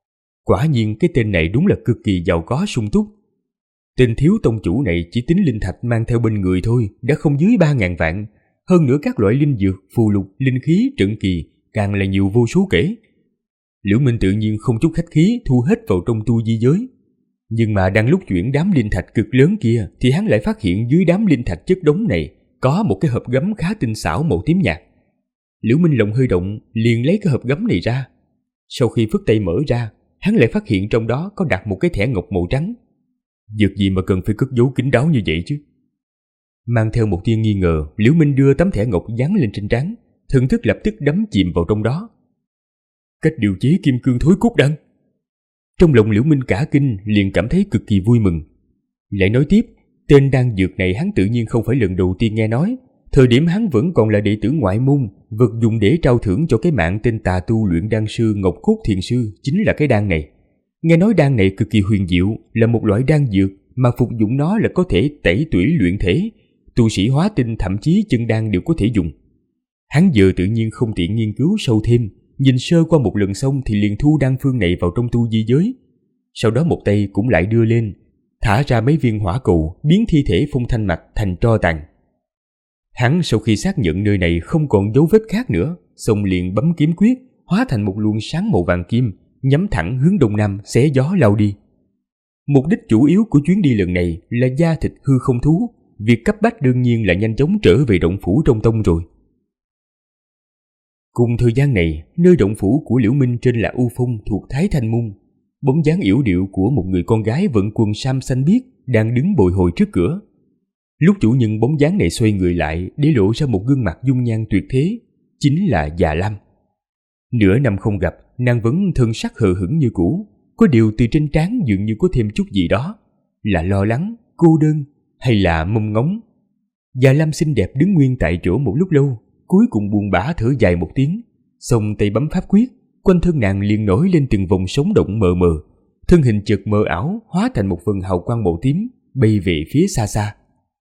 Quả nhiên cái tên này đúng là cực kỳ giàu có sung túc. Tên thiếu tông chủ này chỉ tính linh thạch mang theo bên người thôi đã không dưới 3.000 vạn. Hơn nữa các loại linh dược, phù lục, linh khí, trận kỳ càng là nhiều vô số kể. Liễu Minh tự nhiên không chút khách khí thu hết vào trong tu di giới. Nhưng mà đang lúc chuyển đám linh thạch cực lớn kia thì hắn lại phát hiện dưới đám linh thạch chất đống này có một cái hộp gấm khá tinh xảo màu tím nhạt. Liễu Minh lòng hơi động, liền lấy cái hộp gấm này ra. Sau khi phất tay mở ra, hắn lại phát hiện trong đó có đặt một cái thẻ ngọc màu trắng. Việc gì mà cần phải cất giấu kín đáo như vậy chứ? Mang theo một tia nghi ngờ, Liễu Minh đưa tấm thẻ ngọc dán lên trên trán, thần thức lập tức đắm chìm vào trong đó. Cách điều chế kim cương thối cốt đan. Trong lòng Liễu Minh cả kinh, liền cảm thấy cực kỳ vui mừng. Lại nói tiếp, Tên đan dược này hắn tự nhiên không phải lần đầu tiên nghe nói. Thời điểm hắn vẫn còn là đệ tử ngoại môn, vật dùng để trao thưởng cho cái mạng tên tà tu luyện đan sư Ngọc Cốt Thiền Sư chính là cái đan này. Nghe nói đan này cực kỳ huyền diệu, là một loại đan dược mà phục dụng nó là có thể tẩy tủy luyện thể, tu sĩ hóa tinh thậm chí chân đan đều có thể dùng. Hắn giờ tự nhiên không tiện nghiên cứu sâu thêm, nhìn sơ qua một lần xong thì liền thu đan phương này vào trong tu di giới. Sau đó một tay cũng lại đưa lên, thả ra mấy viên hỏa cầu biến thi thể Phong Thanh Mặc thành tro tàn. Hắn sau khi xác nhận nơi này không còn dấu vết khác nữa, xong liền bấm kiếm quyết, hóa thành một luồng sáng màu vàng kim, nhắm thẳng hướng đông nam xé gió lao đi. Mục đích chủ yếu của chuyến đi lần này là da thịt hư không thú, việc cấp bách đương nhiên là nhanh chóng trở về động phủ trong tông rồi. Cùng thời gian này, nơi động phủ của Liễu Minh trên là U Phong thuộc Thái Thanh Môn, bóng dáng yểu điệu của một người con gái vận quần sam xanh biếc đang đứng bồi hồi trước cửa. Lúc chủ nhân bóng dáng này xoay người lại để lộ ra một gương mặt dung nhan tuyệt thế, chính là Già Lam. Nửa năm không gặp, nàng vẫn thân sắc hờ hững như cũ, có điều từ trên trán dường như có thêm chút gì đó, là lo lắng, cô đơn hay là mong ngóng. Già Lam xinh đẹp đứng nguyên tại chỗ một lúc lâu, cuối cùng buồn bã thở dài một tiếng, xong tay bấm pháp quyết, quanh thân nàng liền nổi lên từng vòng sống động mờ mờ, thân hình chợt mờ ảo hóa thành một phần hào quang màu tím bay về phía xa xa.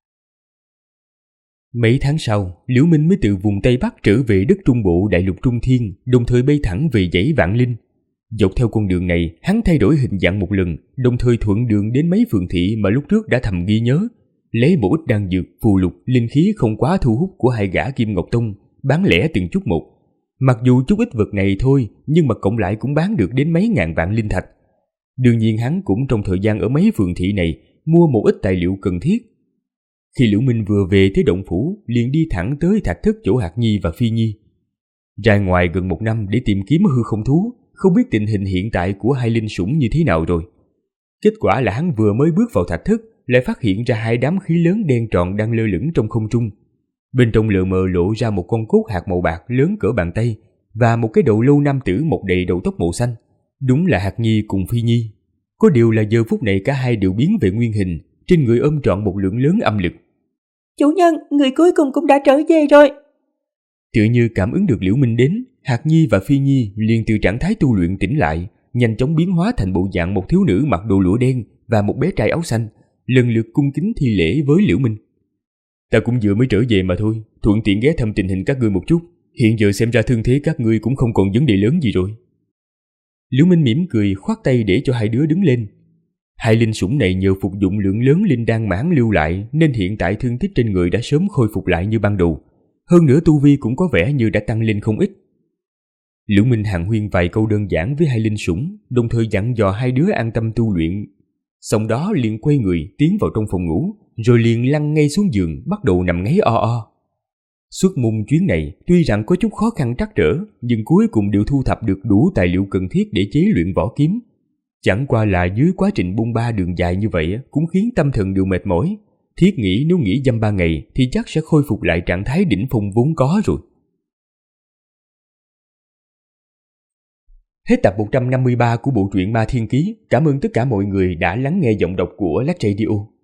Mấy tháng sau, Liễu Minh mới từ vùng Tây Bắc trở về đất Trung Bộ đại lục Trung Thiên, đồng thời bay thẳng về dãy Vạn Linh. Dọc theo con đường này, hắn thay đổi hình dạng một lần, đồng thời thuận đường đến mấy phường thị mà lúc trước đã thầm ghi nhớ, lấy một ít đan dược, phù lục, linh khí không quá thu hút của hai gã Kim Ngọc Tông, bán lẻ từng chút một. Mặc dù chút ít vật này thôi, nhưng mà cộng lại cũng bán được đến mấy ngàn vạn linh thạch. Đương nhiên hắn cũng trong thời gian ở mấy phường thị này mua một ít tài liệu cần thiết. Khi Liễu Minh vừa về tới động phủ, liền đi thẳng tới thạch thất chỗ Hạc Nhi và Phi Nhi. Ra ngoài gần 1 năm để tìm kiếm hư không thú, không biết tình hình hiện tại của hai linh sủng như thế nào rồi. Kết quả là hắn vừa mới bước vào thạch thất, lại phát hiện ra 2 đám khí lớn đen tròn đang lơ lửng trong không trung. Bên trong lờ mờ lộ ra một con cốt hạt màu bạc lớn cỡ bàn tay và một cái đầu lâu nam tử mọc đầy đầu tóc màu xanh. Đúng là Hạc Nhi cùng Phi Nhi. Có điều là giờ phút này cả hai đều biến về nguyên hình, trên người ôm trọn một lượng lớn âm lực. Chủ nhân, người cuối cùng cũng đã trở về rồi. Tựa như cảm ứng được Liễu Minh đến, Hạc Nhi và Phi Nhi liền từ trạng thái tu luyện tỉnh lại, nhanh chóng biến hóa thành bộ dạng một thiếu nữ mặc đồ lụa đen và một bé trai áo xanh, lần lượt cung kính thi lễ với Liễu Minh. Ta cũng vừa mới trở về mà thôi, thuận tiện ghé thăm tình hình các ngươi một chút. Hiện giờ xem ra thương thế các ngươi cũng không còn vấn đề lớn gì rồi. Liễu Minh mỉm cười khoát tay để cho hai đứa đứng lên. Hai linh sủng này nhờ phục dụng lượng lớn linh đan mãn lưu lại nên hiện tại thương tích trên người đã sớm khôi phục lại như ban đầu. Hơn nữa tu vi cũng có vẻ như đã tăng lên không ít. Liễu Minh hàn huyên vài câu đơn giản với hai linh sủng, đồng thời dặn dò hai đứa an tâm tu luyện. Sau đó liền quay người tiến vào trong phòng ngủ, rồi liền lăn ngay xuống giường bắt đầu nằm ngáy o o. Xuất môn chuyến này tuy rằng có chút khó khăn trắc trở, nhưng cuối cùng đều thu thập được đủ tài liệu cần thiết để chế luyện võ kiếm. Chẳng qua là dưới quá trình bôn ba đường dài như vậy cũng khiến tâm thần đều mệt mỏi. Thiết nghĩ nếu nghỉ dăm 3 ngày thì chắc sẽ khôi phục lại trạng thái đỉnh phong vốn có rồi. Hết tập 153 của bộ truyện Ma Thiên Ký. Cảm ơn tất cả mọi người đã lắng nghe giọng đọc của Lách Radio.